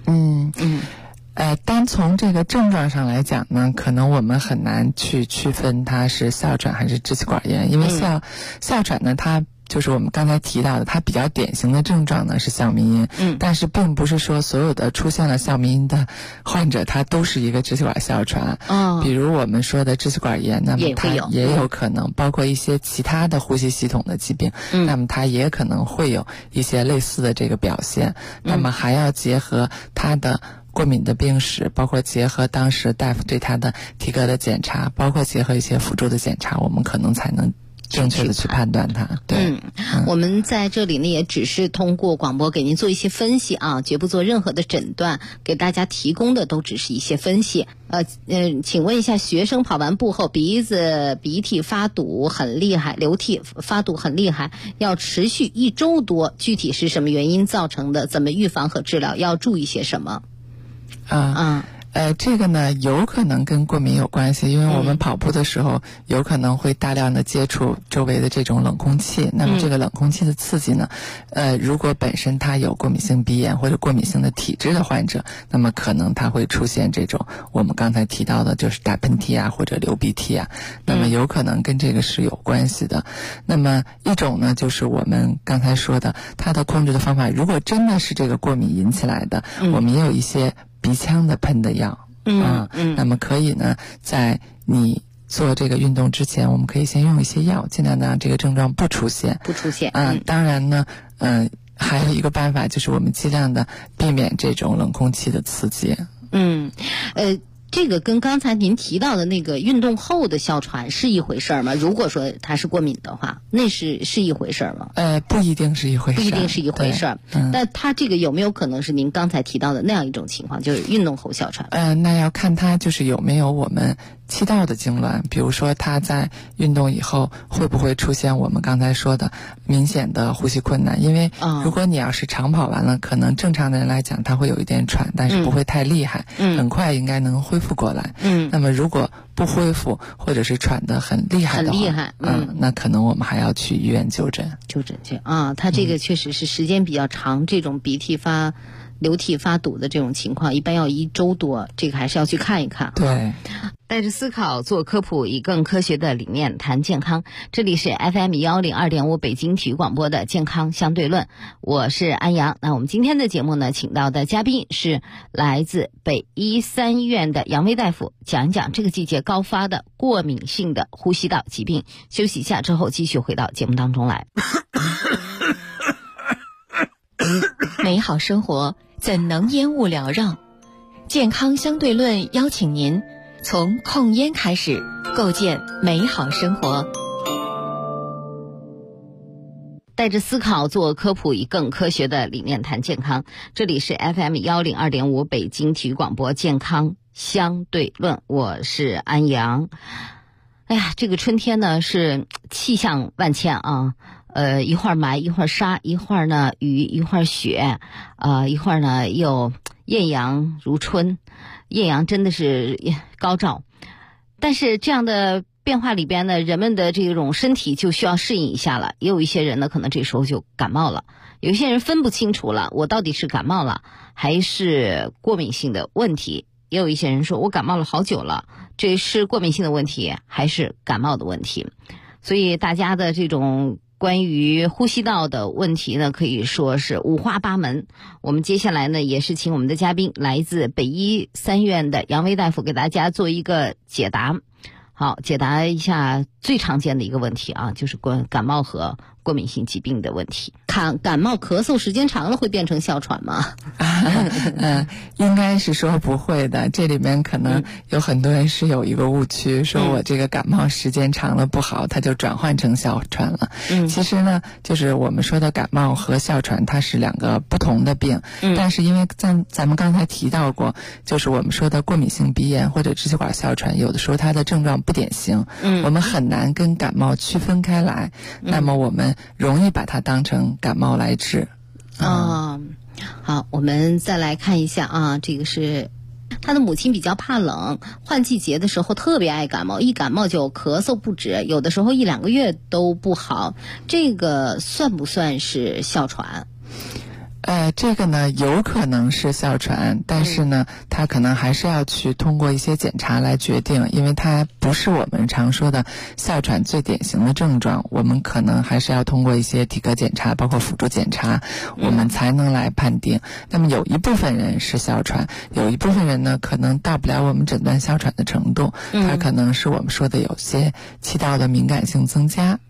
Speaker 13: 单从这个症状上来讲呢，可能我们很难去区分它是哮喘还是支气管炎，因为哮喘呢，它就是我们刚才提到的，它比较典型的症状呢是哮鸣音，但是并不是说所有的出现了哮鸣音的患者他都是一个支气管哮喘。比如我们说的支气管炎，那么它也有可能包括一些其他的呼吸系统的疾病，那么它也可能会有一些类似的这个表现。那么还要结合它的过敏的病史，包括结合当时大夫对他的体格的检查，包括结合一些辅助的检查，我们可能才能正确的去判断它。对，
Speaker 15: 我们在这里呢也只是通过广播给您做一些分析啊，绝不做任何的诊断，给大家提供的都只是一些分析。请问一下，学生跑完步后鼻涕发堵很厉害，流涕发堵很厉害，要持续1周多，具体是什么原因造成的？怎么预防和治疗？要注意些什么？
Speaker 13: 这个呢有可能跟过敏有关系，因为我们跑步的时候有可能会大量的接触周围的这种冷空气，那么这个冷空气的刺激呢，如果本身他有过敏性鼻炎或者过敏性的体质的患者，那么可能他会出现这种我们刚才提到的就是打喷嚏啊或者流鼻涕啊，那么有可能跟这个是有关系的。那么一种呢就是我们刚才说的它的控制的方法，如果真的是这个过敏引起来的，我们也有一些鼻腔的喷的药，那么可以呢，在你做这个运动之前，我们可以先用一些药，尽量的让这个症状不出现。当然呢，还有一个办法就是我们尽量的避免这种冷空气的刺激。
Speaker 15: 这个跟刚才您提到的那个运动后的哮喘是一回事吗？如果说它是过敏的话，那是一回事吗？
Speaker 13: 不一定是一回事。
Speaker 15: 不一定是一回事。那它这个有没有可能是您刚才提到的那样一种情况，就是运动后哮喘？
Speaker 13: 那要看它就是有没有我们气道的痉挛，比如说他在运动以后会不会出现我们刚才说的明显的呼吸困难，因为如果你要是长跑完了，可能正常的人来讲他会有一点喘，但是不会太厉害，很快应该能恢复过来。那么如果不恢复或者是喘得很厉害的话，那可能我们还要去医院就诊
Speaker 15: 去啊。他这个确实是时间比较长，这种鼻涕流涕发堵的这种情况一般要1周多，这个还是要去看一看。
Speaker 13: 对，
Speaker 15: 带着思考做科普，以更科学的理念谈健康。这里是 FM 102.5北京体育广播的健康相对论，我是安阳。那我们今天的节目呢，请到的嘉宾是来自北医3医院的杨威大夫，讲一讲这个季节高发的过敏性的呼吸道疾病。休息一下之后，继续回到节目当中来。
Speaker 10: 美好生活怎能烟雾缭绕？ 健康相对论邀请您从控烟开始，构建美好生活。
Speaker 15: 带着思考做科普，以更科学的理念谈健康。这里是 FM102.5 北京体育广播健康相对论，我是安阳。哎呀，这个春天呢是气象万千啊，一会儿霾，一会儿沙，一会儿呢雨，一会儿雪，一会儿呢又艳阳如春，艳阳真的是高照。但是这样的变化里边呢，人们的这种身体就需要适应一下了。也有一些人呢，可能这时候就感冒了；有一些人分不清楚了，我到底是感冒了还是过敏性的问题。也有一些人说，我感冒了好久了，这是过敏性的问题还是感冒的问题？所以大家的这种关于呼吸道的问题呢，可以说是五花八门。我们接下来呢，也是请我们的嘉宾来自北医三院的杨威大夫给大家做一个解答。好，解答一下最常见的一个问题啊，就是感冒和过敏性疾病的问题。感冒咳嗽时间长了会变成哮喘吗？
Speaker 13: 应该是说不会的。这里面可能有很多人是有一个误区，说我这个感冒时间长了不好，它就转换成哮喘了。其实呢，就是我们说的感冒和哮喘它是两个不同的病。但是因为咱们刚才提到过，就是我们说的过敏性鼻炎或者支气管哮喘，有的时候它的症状不典型，我们很难跟感冒区分开来，那么我们容易把它当成感冒来治。
Speaker 15: 好，我们再来看一下啊，这个是他的母亲比较怕冷，换季节的时候特别爱感冒，一感冒就咳嗽不止，有的时候1-2个月都不好，这个算不算是哮喘？
Speaker 13: 这个呢有可能是哮喘，但是呢它可能还是要去通过一些检查来决定，因为它不是我们常说的哮喘最典型的症状，我们可能还是要通过一些体格检查包括辅助检查，我们才能来判定。那么有一部分人是哮喘，有一部分人呢可能到不了我们诊断哮喘的程度，它可能是我们说的有些气道的敏感性增加。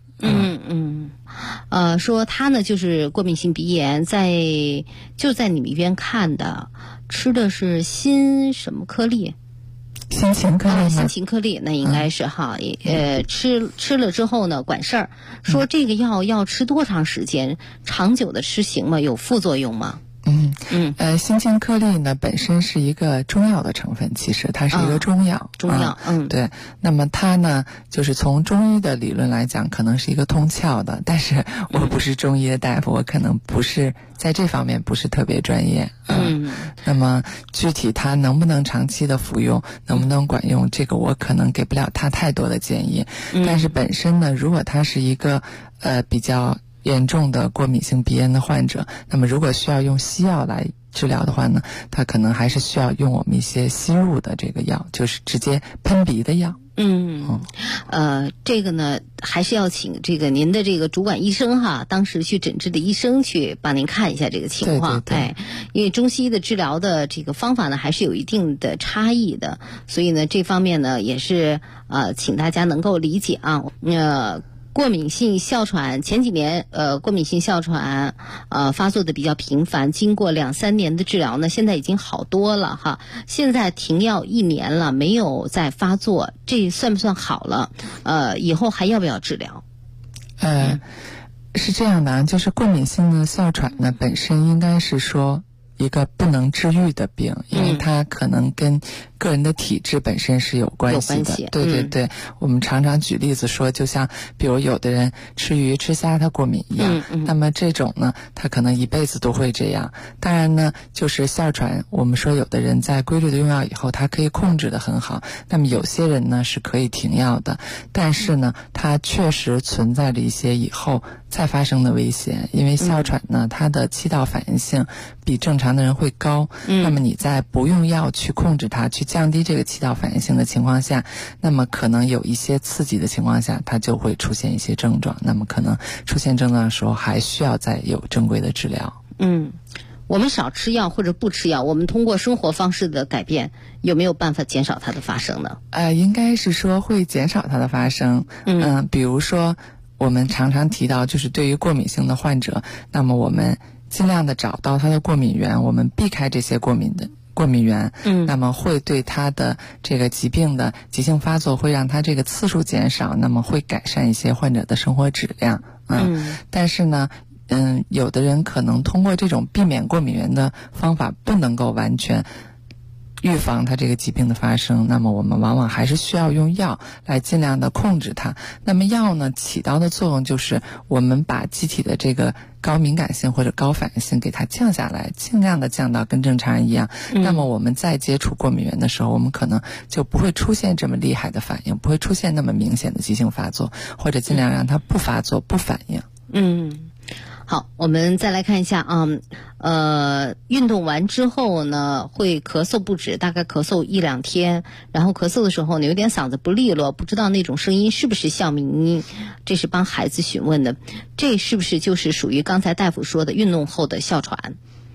Speaker 15: 说他呢就是过敏性鼻炎，就在你们医院看的，吃的是新什么颗粒？
Speaker 13: 新秦颗粒。
Speaker 15: 新秦颗粒，那应该是哈，吃了之后呢管事儿。说这个药要吃多长时间？长久的吃行吗？有副作用吗？
Speaker 13: 新秦颗粒呢本身是一个中药的成分，其实它是一个中药。对。那么它呢，就是从中医的理论来讲，可能是一个通窍的，但是我不是中医的大夫，我可能不是在这方面不是特别专业。那么具体它能不能长期的服用，能不能管用，这个我可能给不了他太多的建议。但是本身呢，如果他是一个比较严重的过敏性鼻炎的患者，那么如果需要用西药来治疗的话呢，他可能还是需要用我们一些吸入的这个药，就是直接喷鼻的药。
Speaker 15: 这个呢还是要请这个您的这个主管医生哈，当时去诊治的医生去帮您看一下这个情况。对，因为中西医的治疗的这个方法呢还是有一定的差异的，所以呢这方面呢也是请大家能够理解啊。过敏性哮喘前几年过敏性哮喘发作的比较频繁，经过2-3年的治疗呢，现在已经好多了哈。现在停药1年了，没有再发作，这算不算好了？以后还要不要治疗？
Speaker 13: 是这样的，就是过敏性的哮喘呢本身应该是说一个不能治愈的病，因为它可能跟个人的体质本身是有关系的。对，我们常常举例子说，就像比如有的人吃鱼吃虾他过敏一样，那么这种呢他可能一辈子都会这样。当然呢就是哮喘，我们说有的人在规律的用药以后他可以控制得很好，那么有些人呢是可以停药的，但是呢它确实存在着一些以后再发生的危险，因为哮喘呢它的气道反应性比正常的人会高，那么你在不用药去控制它，去降低这个气道反应性的情况下，那么可能有一些刺激的情况下，它就会出现一些症状，那么可能出现症状的时候还需要再有正规的治疗。
Speaker 15: 我们少吃药或者不吃药，我们通过生活方式的改变，有没有办法减少它的发生呢？
Speaker 13: 应该是说会减少它的发生。比如说我们常常提到，就是对于过敏性的患者，那么我们尽量的找到他的过敏源，我们避开这些过敏过敏源，那么会对他的这个疾病的急性发作会让他这个次数减少，那么会改善一些患者的生活质量。但是呢，有的人可能通过这种避免过敏源的方法不能够完全预防它这个疾病的发生，那么我们往往还是需要用药来尽量的控制它。那么药呢起到的作用就是我们把机体的这个高敏感性或者高反应性给它降下来，尽量的降到跟正常人一样。那么我们在接触过敏源的时候，我们可能就不会出现这么厉害的反应，不会出现那么明显的急性发作，或者尽量让它不发作不反应。
Speaker 15: 好，我们再来看一下运动完之后呢，会咳嗽不止，大概咳嗽1-2天，然后咳嗽的时候呢，有点嗓子不利落，不知道那种声音是不是哮鸣音，这是帮孩子询问的，这是不是就是属于刚才大夫说的运动后的哮喘？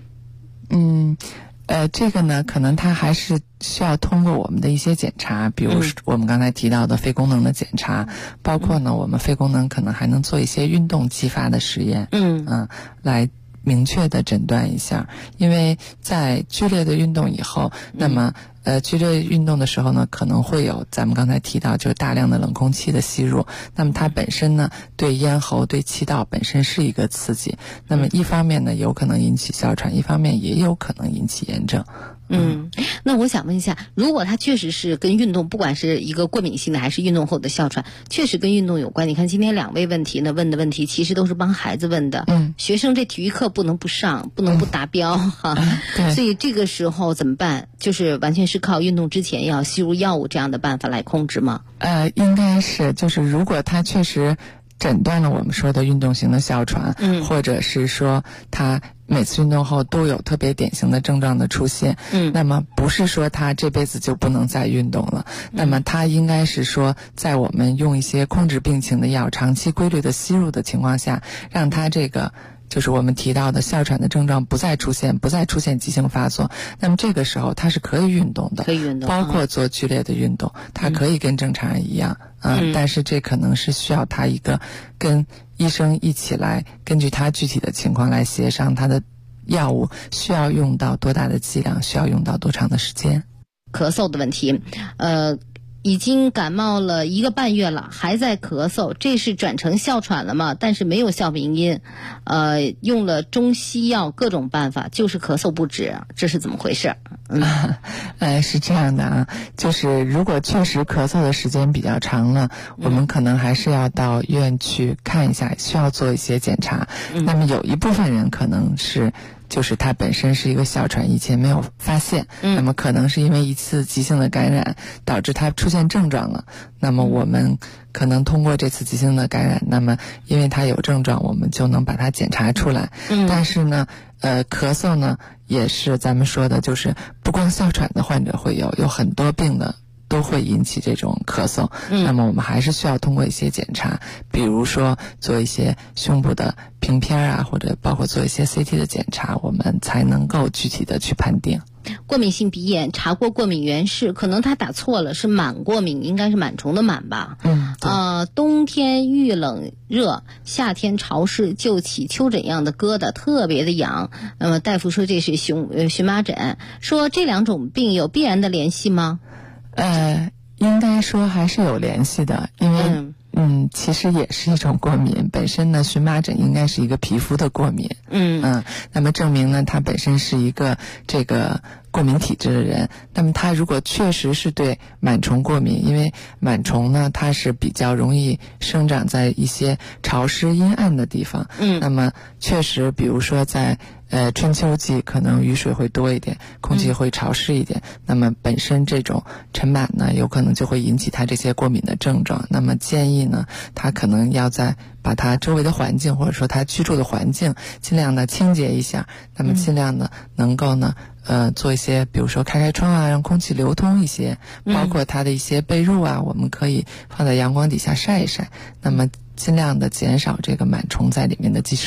Speaker 13: 这个呢，可能它还是需要通过我们的一些检查，比如我们刚才提到的肺功能的检查，包括呢，我们肺功能可能还能做一些运动激发的实验，来明确的诊断一下。因为在剧烈的运动以后，那么剧烈运动的时候呢，可能会有咱们刚才提到就是大量的冷空气的吸入，那么它本身呢对咽喉对气道本身是一个刺激，那么一方面呢有可能引起哮喘，一方面也有可能引起炎症。
Speaker 15: 那我想问一下，如果它确实是跟运动，不管是一个过敏性的还是运动后的哮喘，确实跟运动有关。你看今天2位问题呢问的问题其实都是帮孩子问的，学生这体育课不能不上，不能不达标所以这个时候怎么办？就是完全是靠运动之前要吸入药物这样的办法来控制吗？
Speaker 13: 应该是，就是如果他确实诊断了我们说的运动型的哮喘，或者是说他每次运动后都有特别典型的症状的出现，那么不是说他这辈子就不能再运动了，那么他应该是说在我们用一些控制病情的药长期规律的吸入的情况下，让他这个就是我们提到的哮喘的症状不再出现急性发作，那么这个时候他是可以运动的，包括做剧烈的运动，他可以跟正常人一样，但是这可能是需要他一个跟医生一起来根据他具体的情况来协商他的药物需要用到多大的剂量，需要用到多长的时间。
Speaker 15: 咳嗽的问题，已经感冒了1个半月了，还在咳嗽，这是转成哮喘了吗？但是没有哮鸣音，用了中西药各种办法，就是咳嗽不止，这是怎么回事？
Speaker 13: 是这样的啊，就是如果确实咳嗽的时间比较长了，我们可能还是要到医院去看一下，需要做一些检查。那么有一部分人可能是就是它本身是一个哮喘，以前没有发现，那么可能是因为一次急性的感染导致它出现症状了，那么我们可能通过这次急性的感染，那么因为它有症状，我们就能把它检查出来。但是呢咳嗽呢也是咱们说的，就是不光哮喘的患者会有很多病的都会引起这种咳嗽，那么我们还是需要通过一些检查，比如说做一些胸部的平片啊，或者包括做一些 CT 的检查，我们才能够具体的去判定。
Speaker 15: 过敏性鼻炎查过过敏源是，可能他打错了，是螨过敏，应该是螨虫的螨吧？冬天遇冷热，夏天潮湿就起丘疹样的疙瘩，特别的痒。那么大夫说这是荨麻疹，说这2种病有必然的联系吗？
Speaker 13: 应该说还是有联系的，因为其实也是一种过敏，本身呢荨麻疹应该是一个皮肤的过敏，那么证明呢他本身是一个这个过敏体质的人，那么他如果确实是对螨虫过敏，因为螨虫呢它是比较容易生长在一些潮湿阴暗的地方，那么确实比如说在春秋季可能雨水会多一点，空气会潮湿一点，那么本身这种尘螨呢有可能就会引起他这些过敏的症状，那么建议呢他可能要把他周围的环境或者说他居住的环境尽量的清洁一下，那么尽量的能够呢做一些比如说开窗啊，让空气流通一些，包括他的一些被褥啊我们可以放在阳光底下晒一晒，那么尽量的减少这个螨虫在里面的寄生。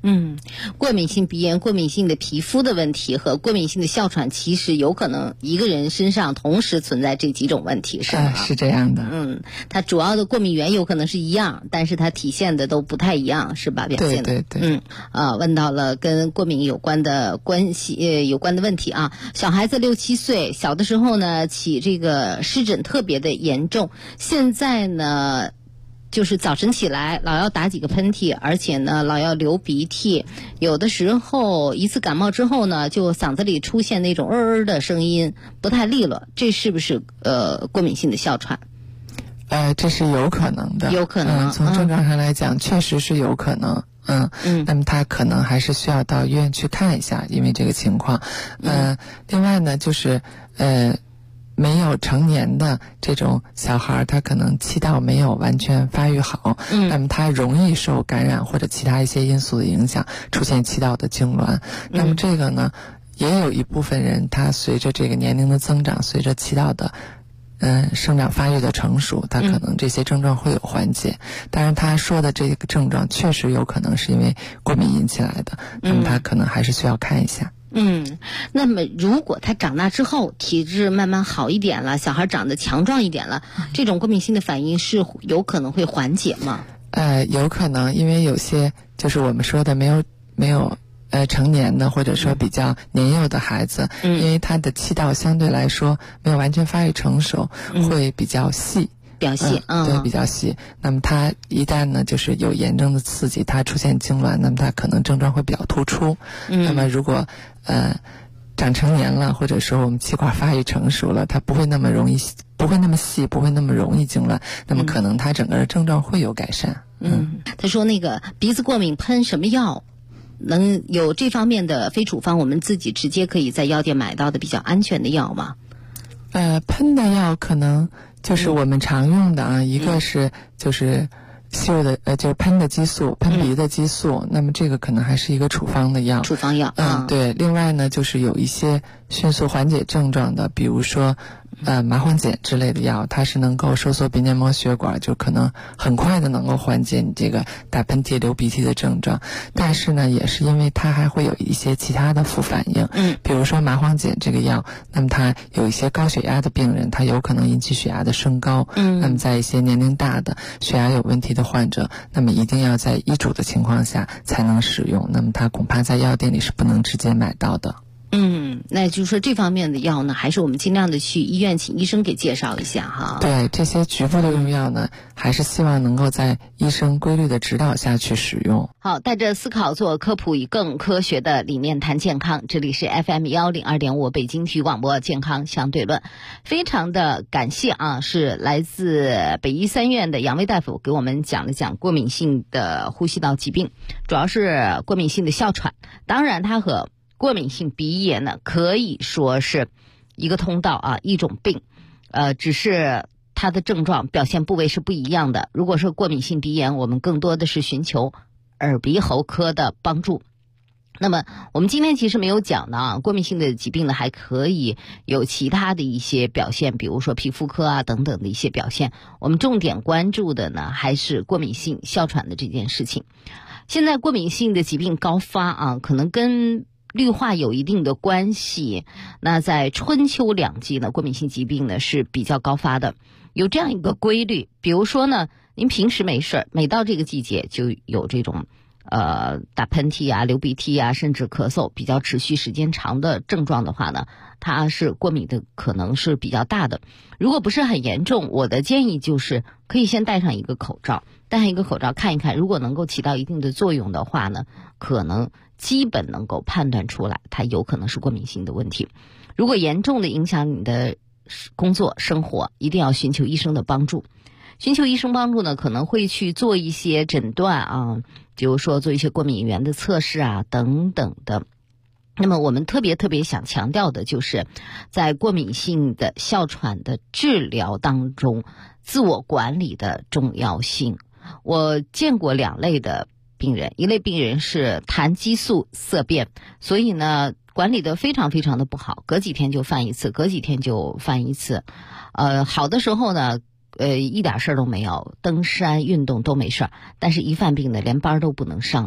Speaker 15: 过敏性鼻炎、过敏性的皮肤的问题和过敏性的哮喘，其实有可能一个人身上同时存在这几种问题，是吗？
Speaker 13: 是这样的。
Speaker 15: 它主要的过敏源有可能是一样，但是它体现的都不太一样，是吧？表现的。
Speaker 13: 对。
Speaker 15: 问到了跟过敏有关的有关的问题啊。小孩子6、7岁，小的时候呢起这个湿疹特别的严重，现在呢就是早晨起来老要打几个喷嚏，而且呢老要流鼻涕，有的时候一次感冒之后呢就嗓子里出现那种的声音，不太利落，这是不是过敏性的哮喘？
Speaker 13: 这是有可能的，
Speaker 15: 有可能。
Speaker 13: 从症状上来讲，确实是有可能。那么他可能还是需要到医院去看一下，因为这个情况。另外呢，就是没有成年的这种小孩，他可能气道没有完全发育好，那么他容易受感染或者其他一些因素的影响，出现气道的痉挛。那么这个呢，也有一部分人，他随着这个年龄的增长，随着气道的生长发育的成熟，他可能这些症状会有缓解。当然他说的这个症状确实有可能是因为过敏引起来的，那么他可能还是需要看一下。
Speaker 15: 那么如果他长大之后体质慢慢好一点了，小孩长得强壮一点了，这种过敏性的反应是有可能会缓解吗？
Speaker 13: 有可能，因为有些就是我们说的没有成年的或者说比较年幼的孩子，因为他的气道相对来说没有完全发育成熟，会比较细。
Speaker 15: 比较细，
Speaker 13: 对，比较细。那么它一旦呢，就是有炎症的刺激，它出现痉挛，那么它可能症状会比较突出。那么如果长成年了，或者说我们气管发育成熟了，它不会那么细，不会那么容易痉挛，那么可能它整个的症状会有改善。
Speaker 15: 他说那个鼻子过敏喷什么药？能有这方面的非处方，我们自己直接可以在药店买到的比较安全的药吗？
Speaker 13: 喷的药可能就是我们常用的啊，一个是就是吸入的就是喷的激素，喷鼻的激素，那么这个可能还是一个处方的药。
Speaker 15: 处方药。
Speaker 13: 对。另外呢，就是有一些迅速缓解症状的，比如说麻黄碱之类的药，它是能够收缩鼻黏膜血管，就可能很快的能够缓解你这个打喷嚏、流鼻涕的症状。但是呢，也是因为它还会有一些其他的副反应。比如说麻黄碱这个药，那么它有一些高血压的病人，它有可能引起血压的升高。那么在一些年龄大的血压有问题的患者，那么一定要在医嘱的情况下才能使用。那么它恐怕在药店里是不能直接买到的。
Speaker 15: 那就是说这方面的药呢，还是我们尽量的去医院请医生给介绍一下哈。
Speaker 13: 对，这些局部的用药呢，还是希望能够在医生规律的指导下去使用。
Speaker 15: 好，带着思考做科普，以更科学的理念谈健康。这里是 FM102.5 北京体育广播健康相对论，非常的感谢啊，是来自北医三院的杨威大夫给我们讲了讲过敏性的呼吸道疾病，主要是过敏性的哮喘。当然它和过敏性鼻炎呢，可以说是一个通道啊，一种病，只是它的症状表现部位是不一样的。如果是过敏性鼻炎，我们更多的是寻求耳鼻喉科的帮助。那么我们今天其实没有讲的啊，过敏性的疾病呢，还可以有其他的一些表现，比如说皮肤科啊等等的一些表现。我们重点关注的呢，还是过敏性哮喘的这件事情。现在过敏性的疾病高发啊，可能跟绿化有一定的关系。那在春秋两季呢，过敏性疾病呢是比较高发的。有这样一个规律，比如说呢，您平时没事，每到这个季节就有这种打喷嚏啊、流鼻涕啊，甚至咳嗽比较持续时间长的症状的话呢，它是过敏的可能是比较大的。如果不是很严重，我的建议就是可以先戴上一个口罩，戴上一个口罩看一看，如果能够起到一定的作用的话呢，可能基本能够判断出来它有可能是过敏性的问题。如果严重的影响你的工作生活，一定要寻求医生的帮助。寻求医生帮助呢，可能会去做一些诊断啊，比如说做一些过敏原的测试啊等等的。那么我们特别想强调的就是在过敏性的哮喘的治疗当中，自我管理的重要性。我见过两类的病人，一类病人是痰激素色变，所以呢管理的非常的不好，隔几天就犯一次，隔几天就犯一次。好的时候呢一点事儿都没有，登山运动都没事儿，但是一犯病呢连班都不能上了。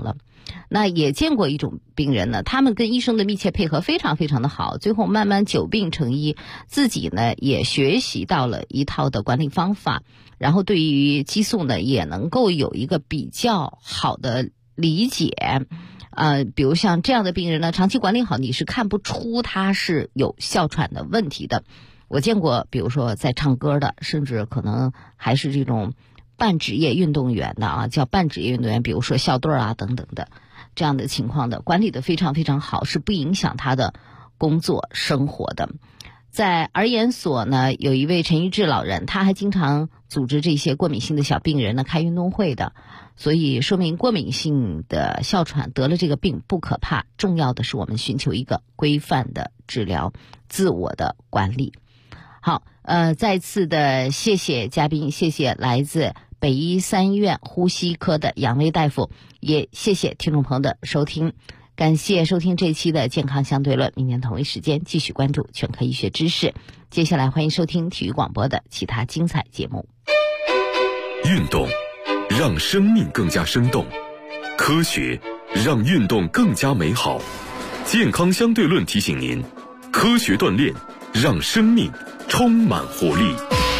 Speaker 15: 那也见过一种病人呢，他们跟医生的密切配合非常非常的好，最后慢慢久病成医，自己呢也学习到了一套的管理方法，然后对于激素呢也能够有一个比较好的理解。比如像这样的病人呢，长期管理好，你是看不出他是有哮喘的问题的。我见过比如说在唱歌的，甚至可能还是这种半职业运动员的啊，叫半职业运动员，比如说校队啊等等的这样的情况的，管理的非常非常好，是不影响他的工作生活的。在儿研所呢，有一位陈玉志老人，他还经常组织这些过敏性的小病人呢开运动会的，所以说明过敏性的哮喘得了这个病不可怕，重要的是我们寻求一个规范的治疗，自我的管理。好，再次的谢谢嘉宾，谢谢来自北医三医院呼吸科的杨威大夫，也谢谢听众朋友的收听。感谢收听这一期的健康相对论，明天同一时间继续关注全科医学知识。接下来欢迎收听体育广播的其他精彩节目。
Speaker 6: 运动让生命更加生动，科学让运动更加美好。健康相对论提醒您，科学锻炼让生命充满活力。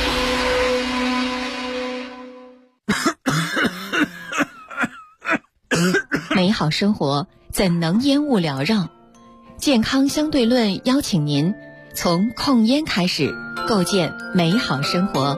Speaker 10: 美好生活怎能烟雾缭绕？健康相对论邀请您从控烟开始，构建美好生活。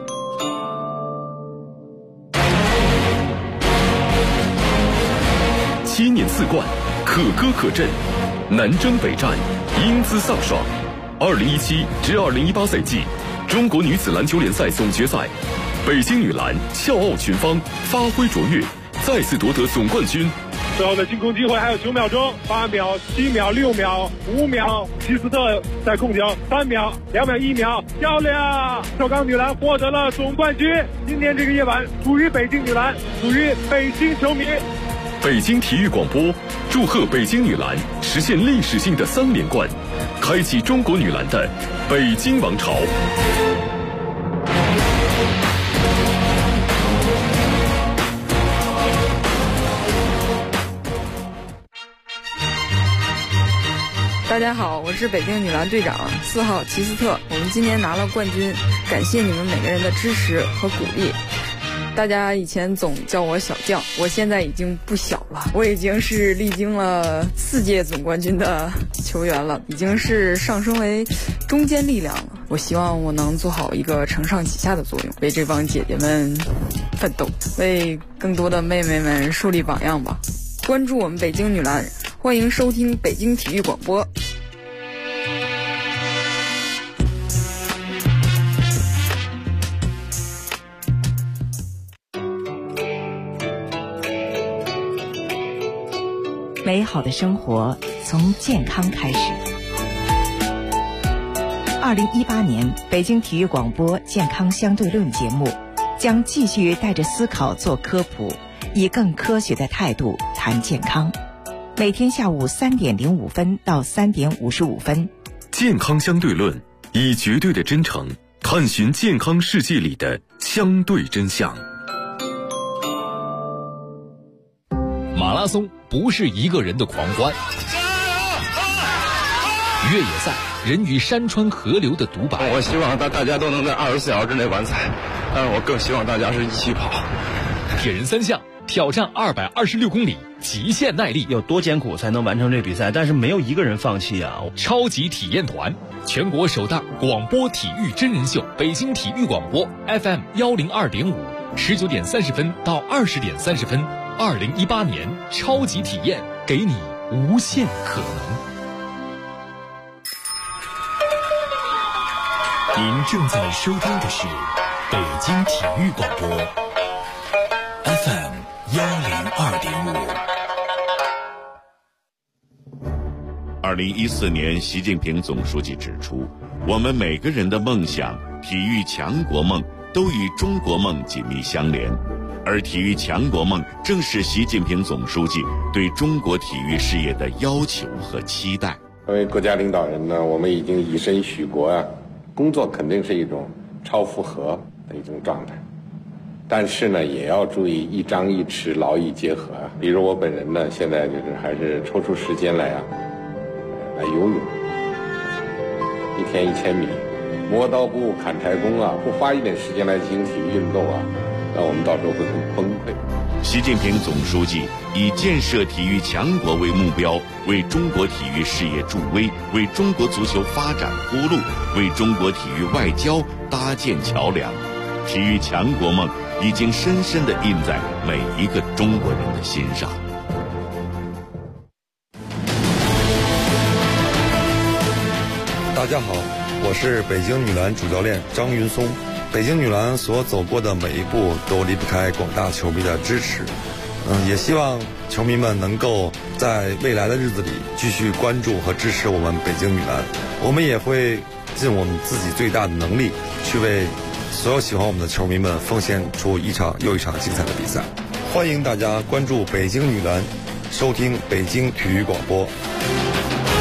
Speaker 6: 7年4冠，可歌可阵，南征北战，英姿飒爽。2017至2018赛季中国女子篮球联赛总决赛，北京女篮笑傲群芳，发挥卓越，再次夺得总冠军。
Speaker 16: 最后的进攻机会还有9秒钟，8秒、7秒、6秒、5秒，希斯特在控球，3秒、2秒、1秒，漂亮！首钢女篮获得了总冠军。今天这个夜晚属于北京女篮，属于北京球迷。
Speaker 6: 北京体育广播祝贺北京女篮实现历史性的3连冠，开启中国女篮的北京王朝。
Speaker 17: 大家好，我是北京女篮队长4号齐斯特，我们今年拿了冠军，感谢你们每个人的支持和鼓励。大家以前总叫我小将，我现在已经不小了，我已经是历经了4届总冠军的球员了，已经是上升为中坚力量了。我希望我能做好一个承上启下的作用，为这帮姐姐们奋斗，为更多的妹妹们树立榜样吧。关注我们北京女篮，欢迎收听北京体育广播。
Speaker 18: 美好的生活从健康开始。2018年北京体育广播健康相对论节目将继续带着思考做科普，以更科学的态度谈健康。每天下午3点05分到3点55分，
Speaker 6: 健康相对论以绝对的真诚探寻健康世界里的相对真相。
Speaker 12: 马拉松不是一个人的狂欢，越野赛人与山川河流的独白。
Speaker 19: 我希望大家都能在24小时之内完赛，但是我更希望大家是一起跑。
Speaker 12: 铁人3项挑战226公里，极限耐力，
Speaker 20: 有多艰苦才能完成这比赛？但是没有一个人放弃啊！
Speaker 12: 超级体验团，全国首档广播体育真人秀，北京体育广播 FM 102.5，19点30分到20点30分。2018年超级体验，给你无限可能。
Speaker 21: 您正在收听的是北京体育广播 FM 102.5。
Speaker 22: 2014年，习近平总书记指出，我们每个人的梦想、体育强国梦都与中国梦紧密相连。而体育强国梦正是习近平总书记对中国体育事业的要求和期待。
Speaker 23: 作为国家领导人呢，我们已经以身许国啊，工作肯定是一种超负荷的一种状态。 但是呢，也要注意一张一弛，劳逸结合啊。比如我本人呢，现在就是还是抽出时间来游泳，1天1000米，磨刀不误砍柴工啊，不花一点时间来进行体育运动啊，那我们到时候会很崩溃。
Speaker 22: 习近平总书记以建设体育强国为目标，为中国体育事业助威，为中国足球发展铺路，为中国体育外交搭建桥梁。体育强国梦已经深深地印在每一个中国人的心上。
Speaker 2: 大家好，我是北京女篮主教练张云松。北京女篮所走过的每一步都离不开广大球迷的支持。也希望球迷们能够在未来的日子里继续关注和支持我们北京女篮。我们也会尽我们自己最大的能力，去为所有喜欢我们的球迷们奉献出一场又一场精彩的比赛。欢迎大家关注北京女篮，收听北京体育广播。